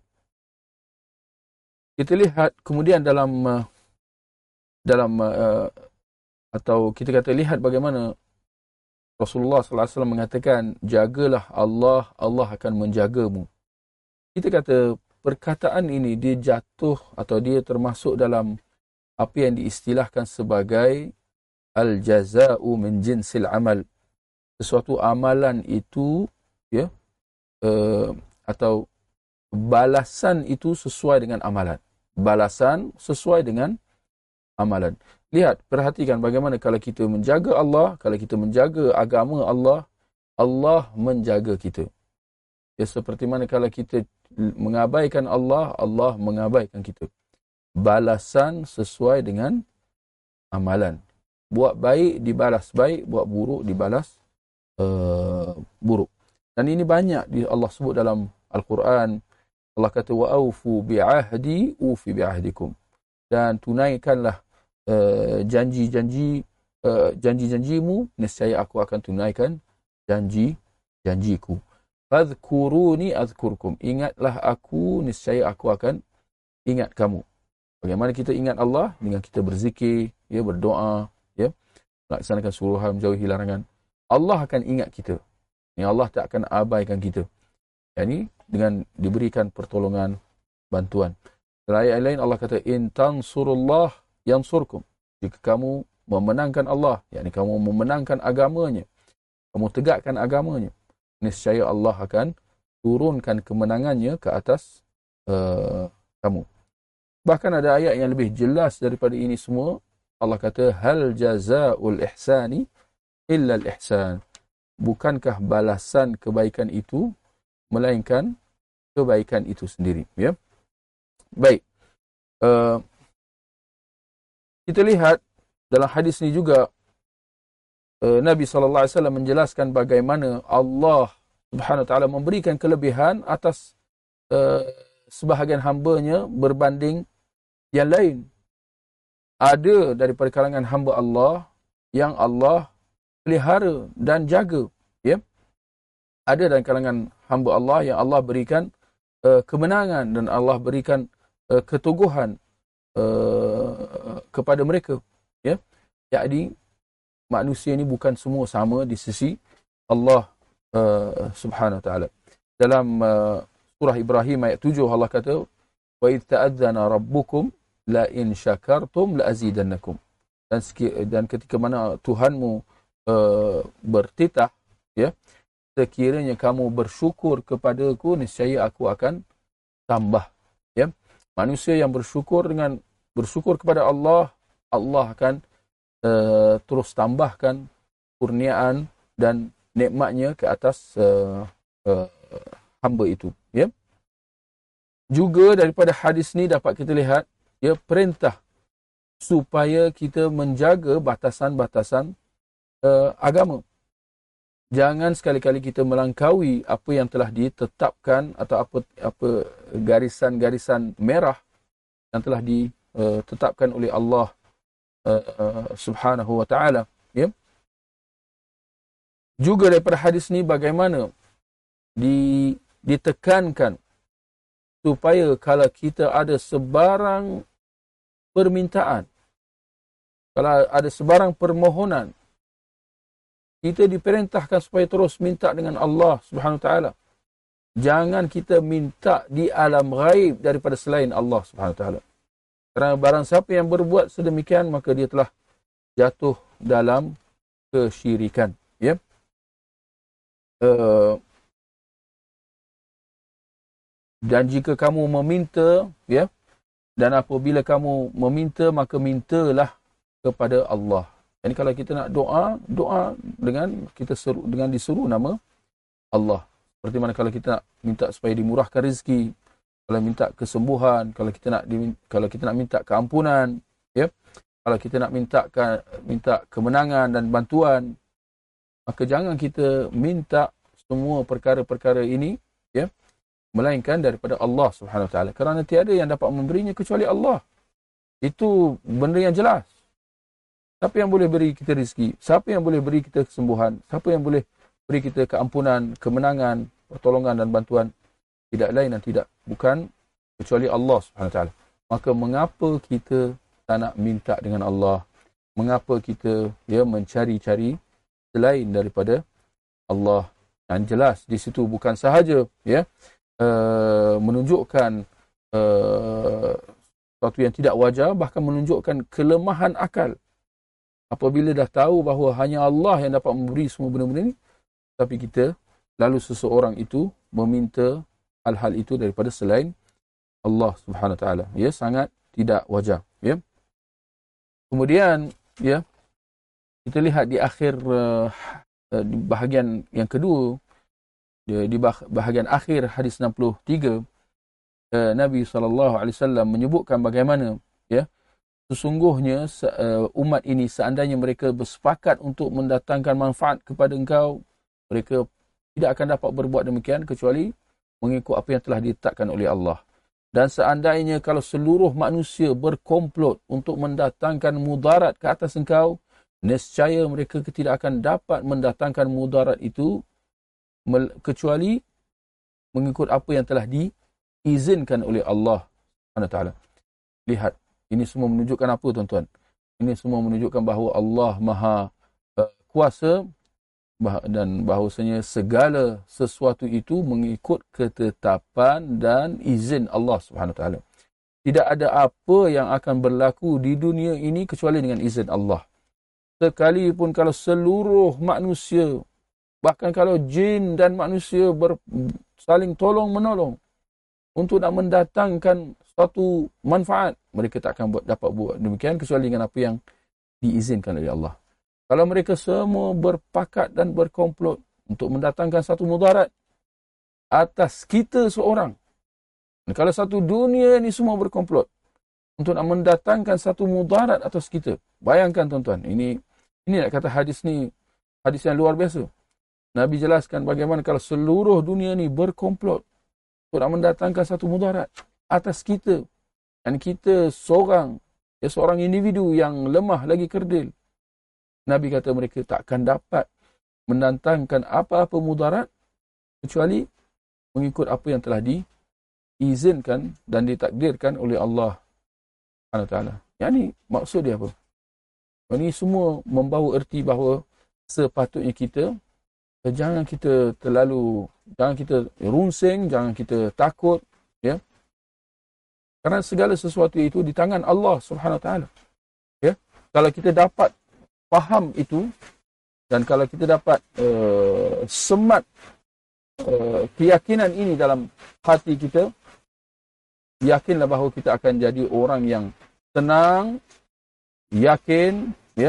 Kita lihat kemudian dalam uh, dalam uh, atau kita kata lihat bagaimana Rasulullah sallallahu alaihi wasallam mengatakan, jagalah Allah, Allah akan menjagamu. Kita kata perkataan ini dia jatuh atau dia termasuk dalam apa yang diistilahkan sebagai al-jaza'u min jinsil amal. Sesuatu amalan itu ya uh, atau balasan itu sesuai dengan amalan. Balasan sesuai dengan amalan. Lihat, perhatikan bagaimana kalau kita menjaga Allah, kalau kita menjaga agama Allah, Allah menjaga kita. Ya, seperti mana kalau kita mengabaikan Allah, Allah mengabaikan kita. Balasan sesuai dengan amalan. Buat baik dibalas baik, buat buruk dibalas uh, buruk. Dan ini banyak di Allah sebut dalam Al-Quran. Allah kata wa aufu bi'ahdi ufi bi'ahdikum. Dan tunaikanlah uh, janji-janji uh, janji-janjimu, nescaya aku akan tunaikan janji-janjiku. Fadhkuruni azkurkum. Ingatlah aku, niscaya aku akan ingat kamu. Bagaimana kita ingat Allah? Dengan kita berzikir, ya, berdoa, ya, melaksanakan suruhan, menjauhi larangan. Allah akan ingat kita. Ya, Allah tak akan abaikan kita. Yang ini dengan diberikan pertolongan, bantuan. Dalam ayat lain Allah kata, in tansurullah yansurkum. Jika kamu memenangkan Allah, yakni kamu memenangkan agamanya, kamu tegakkan agamanya, niscaya Allah akan turunkan kemenangannya ke atas uh, kamu. Bahkan ada ayat yang lebih jelas daripada ini semua. Allah kata, hal jazaa'ul ihsani illa al-ihsan. Bukankah balasan kebaikan itu melainkan kebaikan itu sendiri, ya. Baik. Uh, kita lihat dalam hadis ini juga uh, Nabi sallallahu alaihi wasallam menjelaskan bagaimana Allah Subhanahu wa taala memberikan kelebihan atas uh, sebahagian hamba-Nya berbanding yang lain. Ada daripada kalangan hamba Allah yang Allah pelihara dan jaga, ya. Ada dari kalangan hamba Allah yang Allah berikan uh, kemenangan dan Allah berikan uh, keteguhan uh, kepada mereka, ya. Jadi manusia ini bukan semua sama di sisi Allah uh, Subhanahu wa taala. Dalam uh, surah Ibrahim ayat tujuh Allah kata, wa idh ta'adzana rabbukum la in syakartum la azidannakum. Dan dan ketika mana Tuhanmu uh, bertitah, ya, sekiranya kamu bersyukur kepadaku, niscaya aku akan tambah, ya. Manusia yang bersyukur dengan bersyukur kepada Allah, Allah akan uh, terus tambahkan kurniaan dan nikmatnya ke atas uh, uh, hamba itu, ya. Juga daripada hadis ni dapat kita lihat, ya, perintah supaya kita menjaga batasan-batasan uh, agama. jangan sekali-kali kita melangkaui apa yang telah ditetapkan atau apa apa garisan-garisan merah yang telah ditetapkan oleh Allah uh, Subhanahu wa taala, ya. Juga daripada hadis ni bagaimana di ditekankan supaya kalau kita ada sebarang permintaan, kalau ada sebarang permohonan, kita diperintahkan supaya terus minta dengan Allah Subhanahu Wa Taala. Jangan kita minta di alam ghaib daripada selain Allah Subhanahu Wa Taala. Kerana barang siapa yang berbuat sedemikian, maka dia telah jatuh dalam kesyirikan. Ya. Uh, dan jika kamu meminta, ya, dan apabila kamu meminta, maka mintalah kepada Allah. Jadi kalau kita nak doa, doa dengan kita seru, dengan disuruh nama Allah. Seperti mana kalau kita nak minta supaya dimurahkan rezeki, kalau minta kesembuhan, kalau kita nak kalau kita nak minta keampunan, ya. Kalau kita nak minta minta kemenangan dan bantuan, maka jangan kita minta semua perkara-perkara ini, ya, melainkan daripada Allah Subhanahu Wa Taala. Kerana tiada yang dapat memberinya kecuali Allah. Itu benda yang jelas. Siapa yang boleh beri kita rezeki? Siapa yang boleh beri kita kesembuhan? Siapa yang boleh beri kita keampunan, kemenangan, pertolongan dan bantuan? Tidak lain dan tidak bukan kecuali Allah Subhanahu Wa Taala. Maka mengapa kita tak nak minta dengan Allah? Mengapa kita, ya, mencari-cari selain daripada Allah? Yang jelas di situ bukan sahaja, ya, uh, menunjukkan uh, sesuatu yang tidak wajar, bahkan menunjukkan kelemahan akal. Apabila dah tahu bahawa hanya Allah yang dapat memberi semua benda-benda ini, tapi kita, lalu seseorang itu meminta hal-hal itu daripada selain Allah Subhanahu Wa Taala. Ya, sangat tidak wajar. Ya. Kemudian, ya, kita lihat di akhir uh, di bahagian yang kedua, di, di bahagian akhir hadis enam puluh tiga, uh, Nabi sallallahu alaihi wasallam menyebutkan bagaimana, ya, sesungguhnya umat ini seandainya mereka bersepakat untuk mendatangkan manfaat kepada engkau, mereka tidak akan dapat berbuat demikian kecuali mengikut apa yang telah ditetapkan oleh Allah. Dan seandainya kalau seluruh manusia berkomplot untuk mendatangkan mudarat ke atas engkau, nescaya mereka tidak akan dapat mendatangkan mudarat itu kecuali mengikut apa yang telah diizinkan oleh Allah Subhanahu Wa Taala. Lihat, ini semua menunjukkan apa, tuan-tuan? Ini semua menunjukkan bahawa Allah Maha uh, kuasa bah- dan bahawasanya segala sesuatu itu mengikut ketetapan dan izin Allah Subhanahu Wa Taala. Tidak ada apa yang akan berlaku di dunia ini kecuali dengan izin Allah. Sekalipun kalau seluruh manusia, bahkan kalau jin dan manusia ber- saling tolong-menolong untuk nak mendatangkan suatu manfaat, mereka tak akan buat, dapat buat demikian kecuali dengan apa yang diizinkan oleh Allah. Kalau mereka semua berpakat dan berkomplot untuk mendatangkan satu mudarat atas kita seorang, dan kalau satu dunia ni semua berkomplot untuk nak mendatangkan satu mudarat atas kita, bayangkan, tuan-tuan, ini ini nak kata hadis ni hadis yang luar biasa. Nabi jelaskan bagaimana kalau seluruh dunia ni berkomplot untuk nak mendatangkan satu mudarat atas kita, dan kita seorang, ya, seorang individu yang lemah lagi kerdil. Nabi kata mereka tak akan dapat mendatangkan apa-apa mudarat kecuali mengikut apa yang telah diizinkan dan ditakdirkan oleh Allah Subhanahu Wa Taala. Yang ni maksud dia apa? Ini semua membawa erti bahawa sepatutnya kita, jangan kita terlalu, jangan kita runsing, jangan kita takut, ya. Kerana segala sesuatu itu di tangan Allah Subhanahu Wa Taala. Ya, kalau kita dapat faham itu, dan kalau kita dapat uh, semat uh, keyakinan ini dalam hati kita, yakinlah bahawa kita akan jadi orang yang tenang, yakin, ya,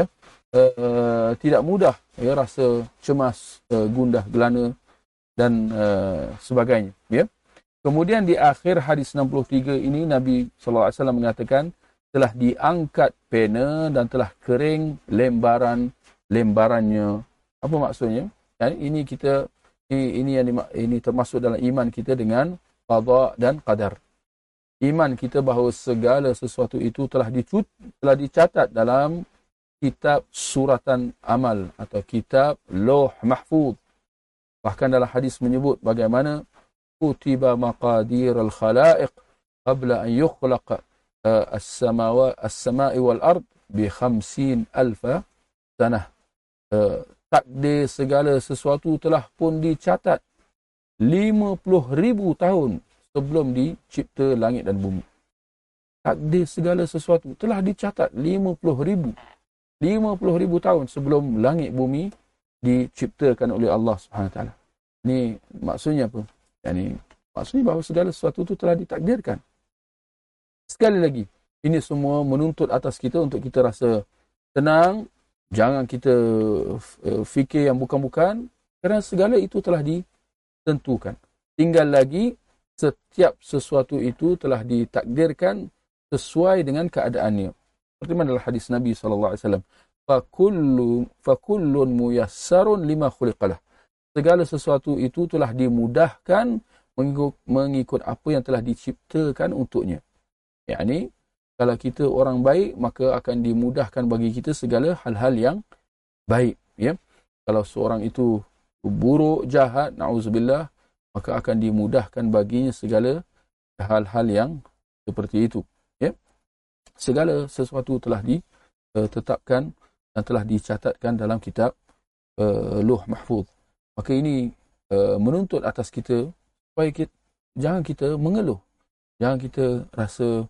uh, tidak mudah, ya, rasa cemas, uh, gundah gelana dan uh, sebagainya. Ya. Kemudian di akhir hadis enam puluh tiga ini, Nabi sallallahu alaihi wasallam mengatakan telah diangkat pena dan telah kering lembaran-lembarannya. Apa maksudnya? Yani ini kita ini, ini yang ini termasuk dalam iman kita dengan qada dan qadar. Iman kita bahawa segala sesuatu itu telah dicut, telah dicatat dalam kitab suratan amal atau kitab Lauh Mahfuz. Bahkan dalam hadis menyebut bagaimana kutiba maqadir al-khalaiq qabla an yukhlaq uh, as-samawa as-sama'i wal ard bi khamsin alfa sanah. Uh, takdir segala sesuatu telah pun dicatat lima puluh ribu tahun sebelum dicipta langit dan bumi. Takdir segala sesuatu telah dicatat lima puluh ribu. lima puluh ribu tahun sebelum langit bumi diciptakan oleh Allah Subhanahu Wa Taala. Ini maksudnya apa? Yani, maksudnya bahawa segala sesuatu itu telah ditakdirkan. Sekali lagi, ini semua menuntut atas kita untuk kita rasa tenang. Jangan kita fikir yang bukan-bukan. Kerana segala itu telah ditentukan. Tinggal lagi, setiap sesuatu itu telah ditakdirkan sesuai dengan keadaannya. Seperti mana dalam hadis Nabi sallallahu alaihi wasallam, "Fakullu fakullun muyassarun lima khuliqalah." Segala sesuatu itu telah dimudahkan mengikut, mengikut apa yang telah diciptakan untuknya. Yakni, kalau kita orang baik, maka akan dimudahkan bagi kita segala hal-hal yang baik. Ya? Kalau seorang itu buruk, jahat, na'udzubillah, maka akan dimudahkan baginya segala hal-hal yang seperti itu. Ya? Segala sesuatu telah ditetapkan dan telah dicatatkan dalam kitab uh, Lauh Mahfuz. Maka ini uh, menuntut atas kita supaya kita, jangan kita mengeluh. Jangan kita rasa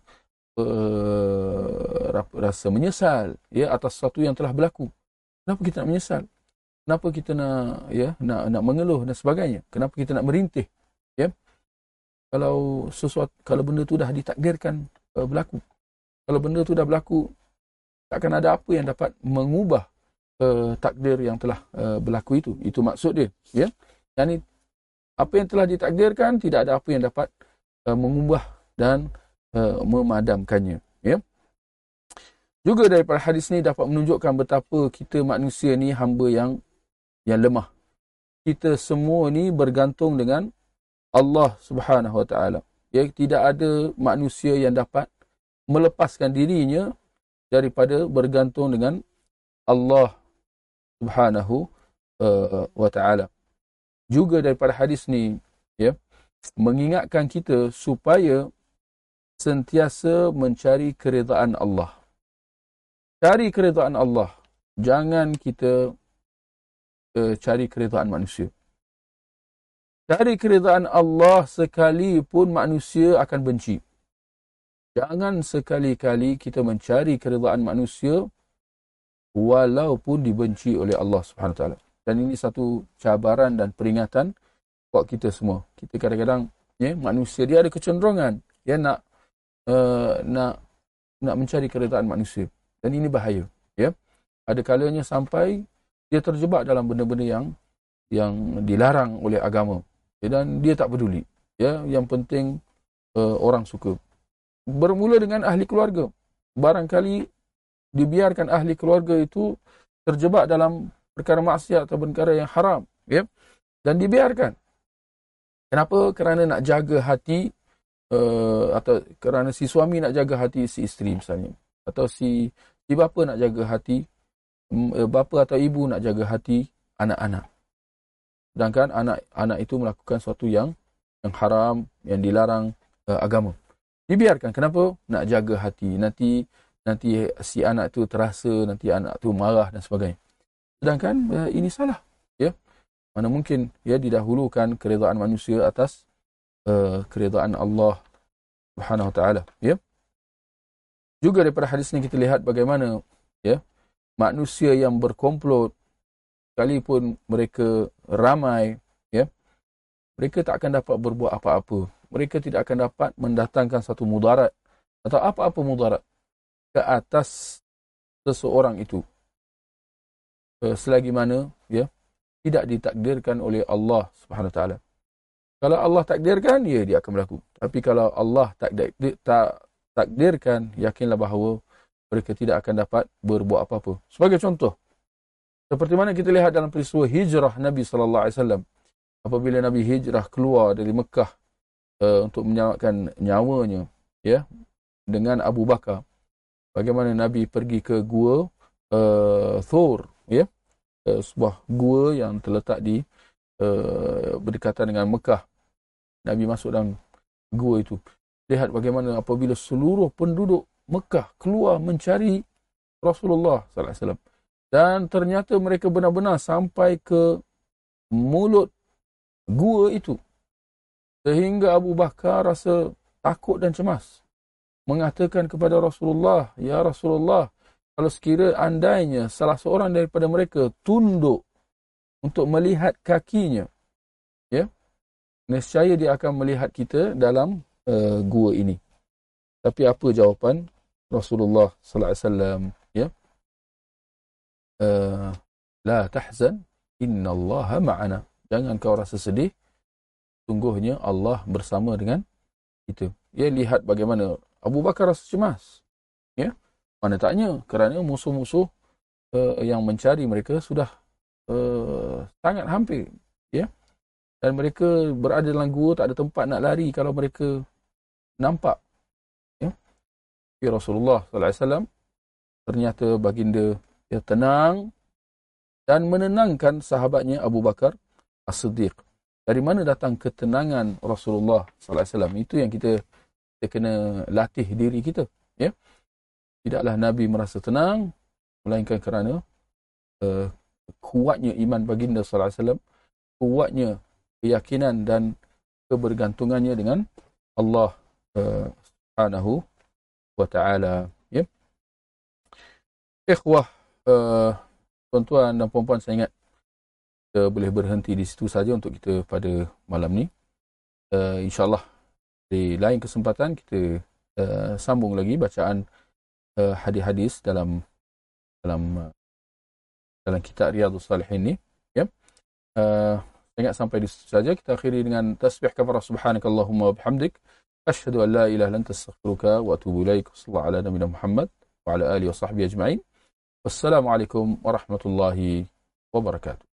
uh, rasa menyesal ya atas sesuatu yang telah berlaku. Kenapa kita nak menyesal? Kenapa kita nak ya nak nak mengeluh dan sebagainya? Kenapa kita nak merintih? Ya. Kalau sesuatu kalau benda tu dah ditakdirkan uh, berlaku. Kalau benda tu dah berlaku, takkan ada apa yang dapat mengubah uh, takdir yang telah uh, berlaku itu. Itu maksud dia, ya. Yani apa yang telah ditakdirkan tidak ada apa yang dapat uh, mengubah dan uh, memadamkannya, ya. Juga daripada hadis ni dapat menunjukkan betapa kita manusia ni hamba yang yang lemah. Kita semua ni bergantung dengan Allah Subhanahu Wa Taala. Ya, tidak ada manusia yang dapat melepaskan dirinya daripada bergantung dengan Allah Subhanahu uh, Wa Taala. Juga daripada hadis ni, ya, mengingatkan kita supaya sentiasa mencari keredaan Allah. Cari keredaan Allah. Jangan kita uh, cari keredaan manusia. Cari keredaan Allah sekalipun manusia akan benci. Jangan sekali-kali kita mencari keredaan manusia walaupun dibenci oleh Allah Subhanahu Wa Taala. Dan ini satu cabaran dan peringatan buat kita semua. Kita kadang-kadang, ya, manusia dia ada kecenderungan dia nak uh, nak nak mencari keredaan manusia. Dan ini bahaya, ya. Ada kalanya sampai dia terjebak dalam benda-benda yang yang dilarang oleh agama. Dan dia tak peduli, ya. Yang penting uh, orang suka. Bermula dengan ahli keluarga. Barangkali dibiarkan ahli keluarga itu terjebak dalam perkara maksiat atau perkara yang haram, ya, dan dibiarkan. Kenapa? Kerana nak jaga hati uh, atau kerana si suami nak jaga hati si isteri misalnya, atau si si bapa nak jaga hati uh, bapa atau ibu nak jaga hati anak-anak. Sedangkan anak-anak itu melakukan sesuatu yang yang haram, yang dilarang uh, agama. Dibiarkan. Kenapa? Nak jaga hati. Nanti nanti si anak tu terasa, nanti anak tu marah dan sebagainya. Sedangkan uh, ini salah, ya. Mana mungkin ya didahulukan keredaan manusia atas uh, keredaan Allah Subhanahu Wa Taala, ya. Juga daripada hadis ini kita lihat bagaimana, ya, manusia yang berkomplot sekalipun mereka ramai, ya, mereka tak akan dapat berbuat apa-apa. Mereka tidak akan dapat mendatangkan satu mudarat atau apa-apa mudarat ke atas seseorang itu selagi mana, ya, tidak ditakdirkan oleh Allah Subhanahu Wa Taala. Kalau Allah takdirkan, ya, dia akan berlaku. Tapi kalau Allah tak tak takdirkan, yakinlah bahawa mereka tidak akan dapat berbuat apa-apa. Sebagai contoh, Seperti mana kita lihat dalam peristiwa hijrah Nabi sallallahu alaihi wasallam. Apabila Nabi hijrah keluar dari Mekah uh, untuk menyelamatkan nyawanya, ya, dengan Abu Bakar. Bagaimana Nabi pergi ke gua uh, Thur, ya, uh, sebuah gua yang terletak di uh, berdekatan dengan Mekah. Nabi masuk dalam gua itu. Lihat bagaimana apabila seluruh penduduk Mekah keluar mencari Rasulullah sallallahu alaihi wasallam. Dan ternyata mereka benar-benar sampai ke mulut gua itu. Sehingga Abu Bakar rasa takut dan cemas. Mengatakan kepada Rasulullah, "Ya Rasulullah, kalau sekira andainya salah seorang daripada mereka tunduk untuk melihat kakinya, ya, nescaya dia akan melihat kita dalam uh, gua ini." Tapi apa jawapan Rasulullah sallallahu alaihi wasallam, ya? Uh, La tahzan, innallaha ma'ana. Jangan kau rasa sedih, sungguhnya Allah bersama dengan kita. Ya, lihat bagaimana Abu Bakar rasa cemas. Ya, mana taknya, kerana musuh-musuh uh, yang mencari mereka sudah uh, sangat hampir. Ya, dan mereka berada dalam gua, tak ada tempat nak lari kalau mereka nampak. Ya, ya Rasulullah sallallahu alaihi wasallam ternyata baginda ya tenang dan menenangkan sahabatnya Abu Bakar As-Siddiq. Dari mana datang ketenangan Rasulullah sallallahu alaihi wasallam? Itu yang kita, kita kena latih diri kita, ya. Tidaklah Nabi merasa tenang melainkan kerana uh, kuatnya iman baginda sallallahu alaihi wasallam, kuatnya keyakinan dan kebergantungannya dengan Allah uh, Subhanahu wa taala, ya. Ikhwah, uh, tuan-tuan dan puan-puan, saya ingat kita boleh berhenti di situ saja untuk kita pada malam ni. Uh, InsyaAllah di lain kesempatan kita uh, sambung lagi bacaan uh, hadis-hadis dalam dalam uh, dalam kitab Riyadhus Salihin ni. Ya. Uh, saya ingat sampai di situ saja. Kita akhiri dengan tasbih kafarah subhanakallahumma wa bihamdik. Asyhadu an la ilaha illa anta astaghfiruka wa atubu ilaik. Sallallahu ala nabiyina Muhammad wa ala alihi wa sahbihi ajma'in. Wassalamualaikum warahmatullahi wabarakatuh.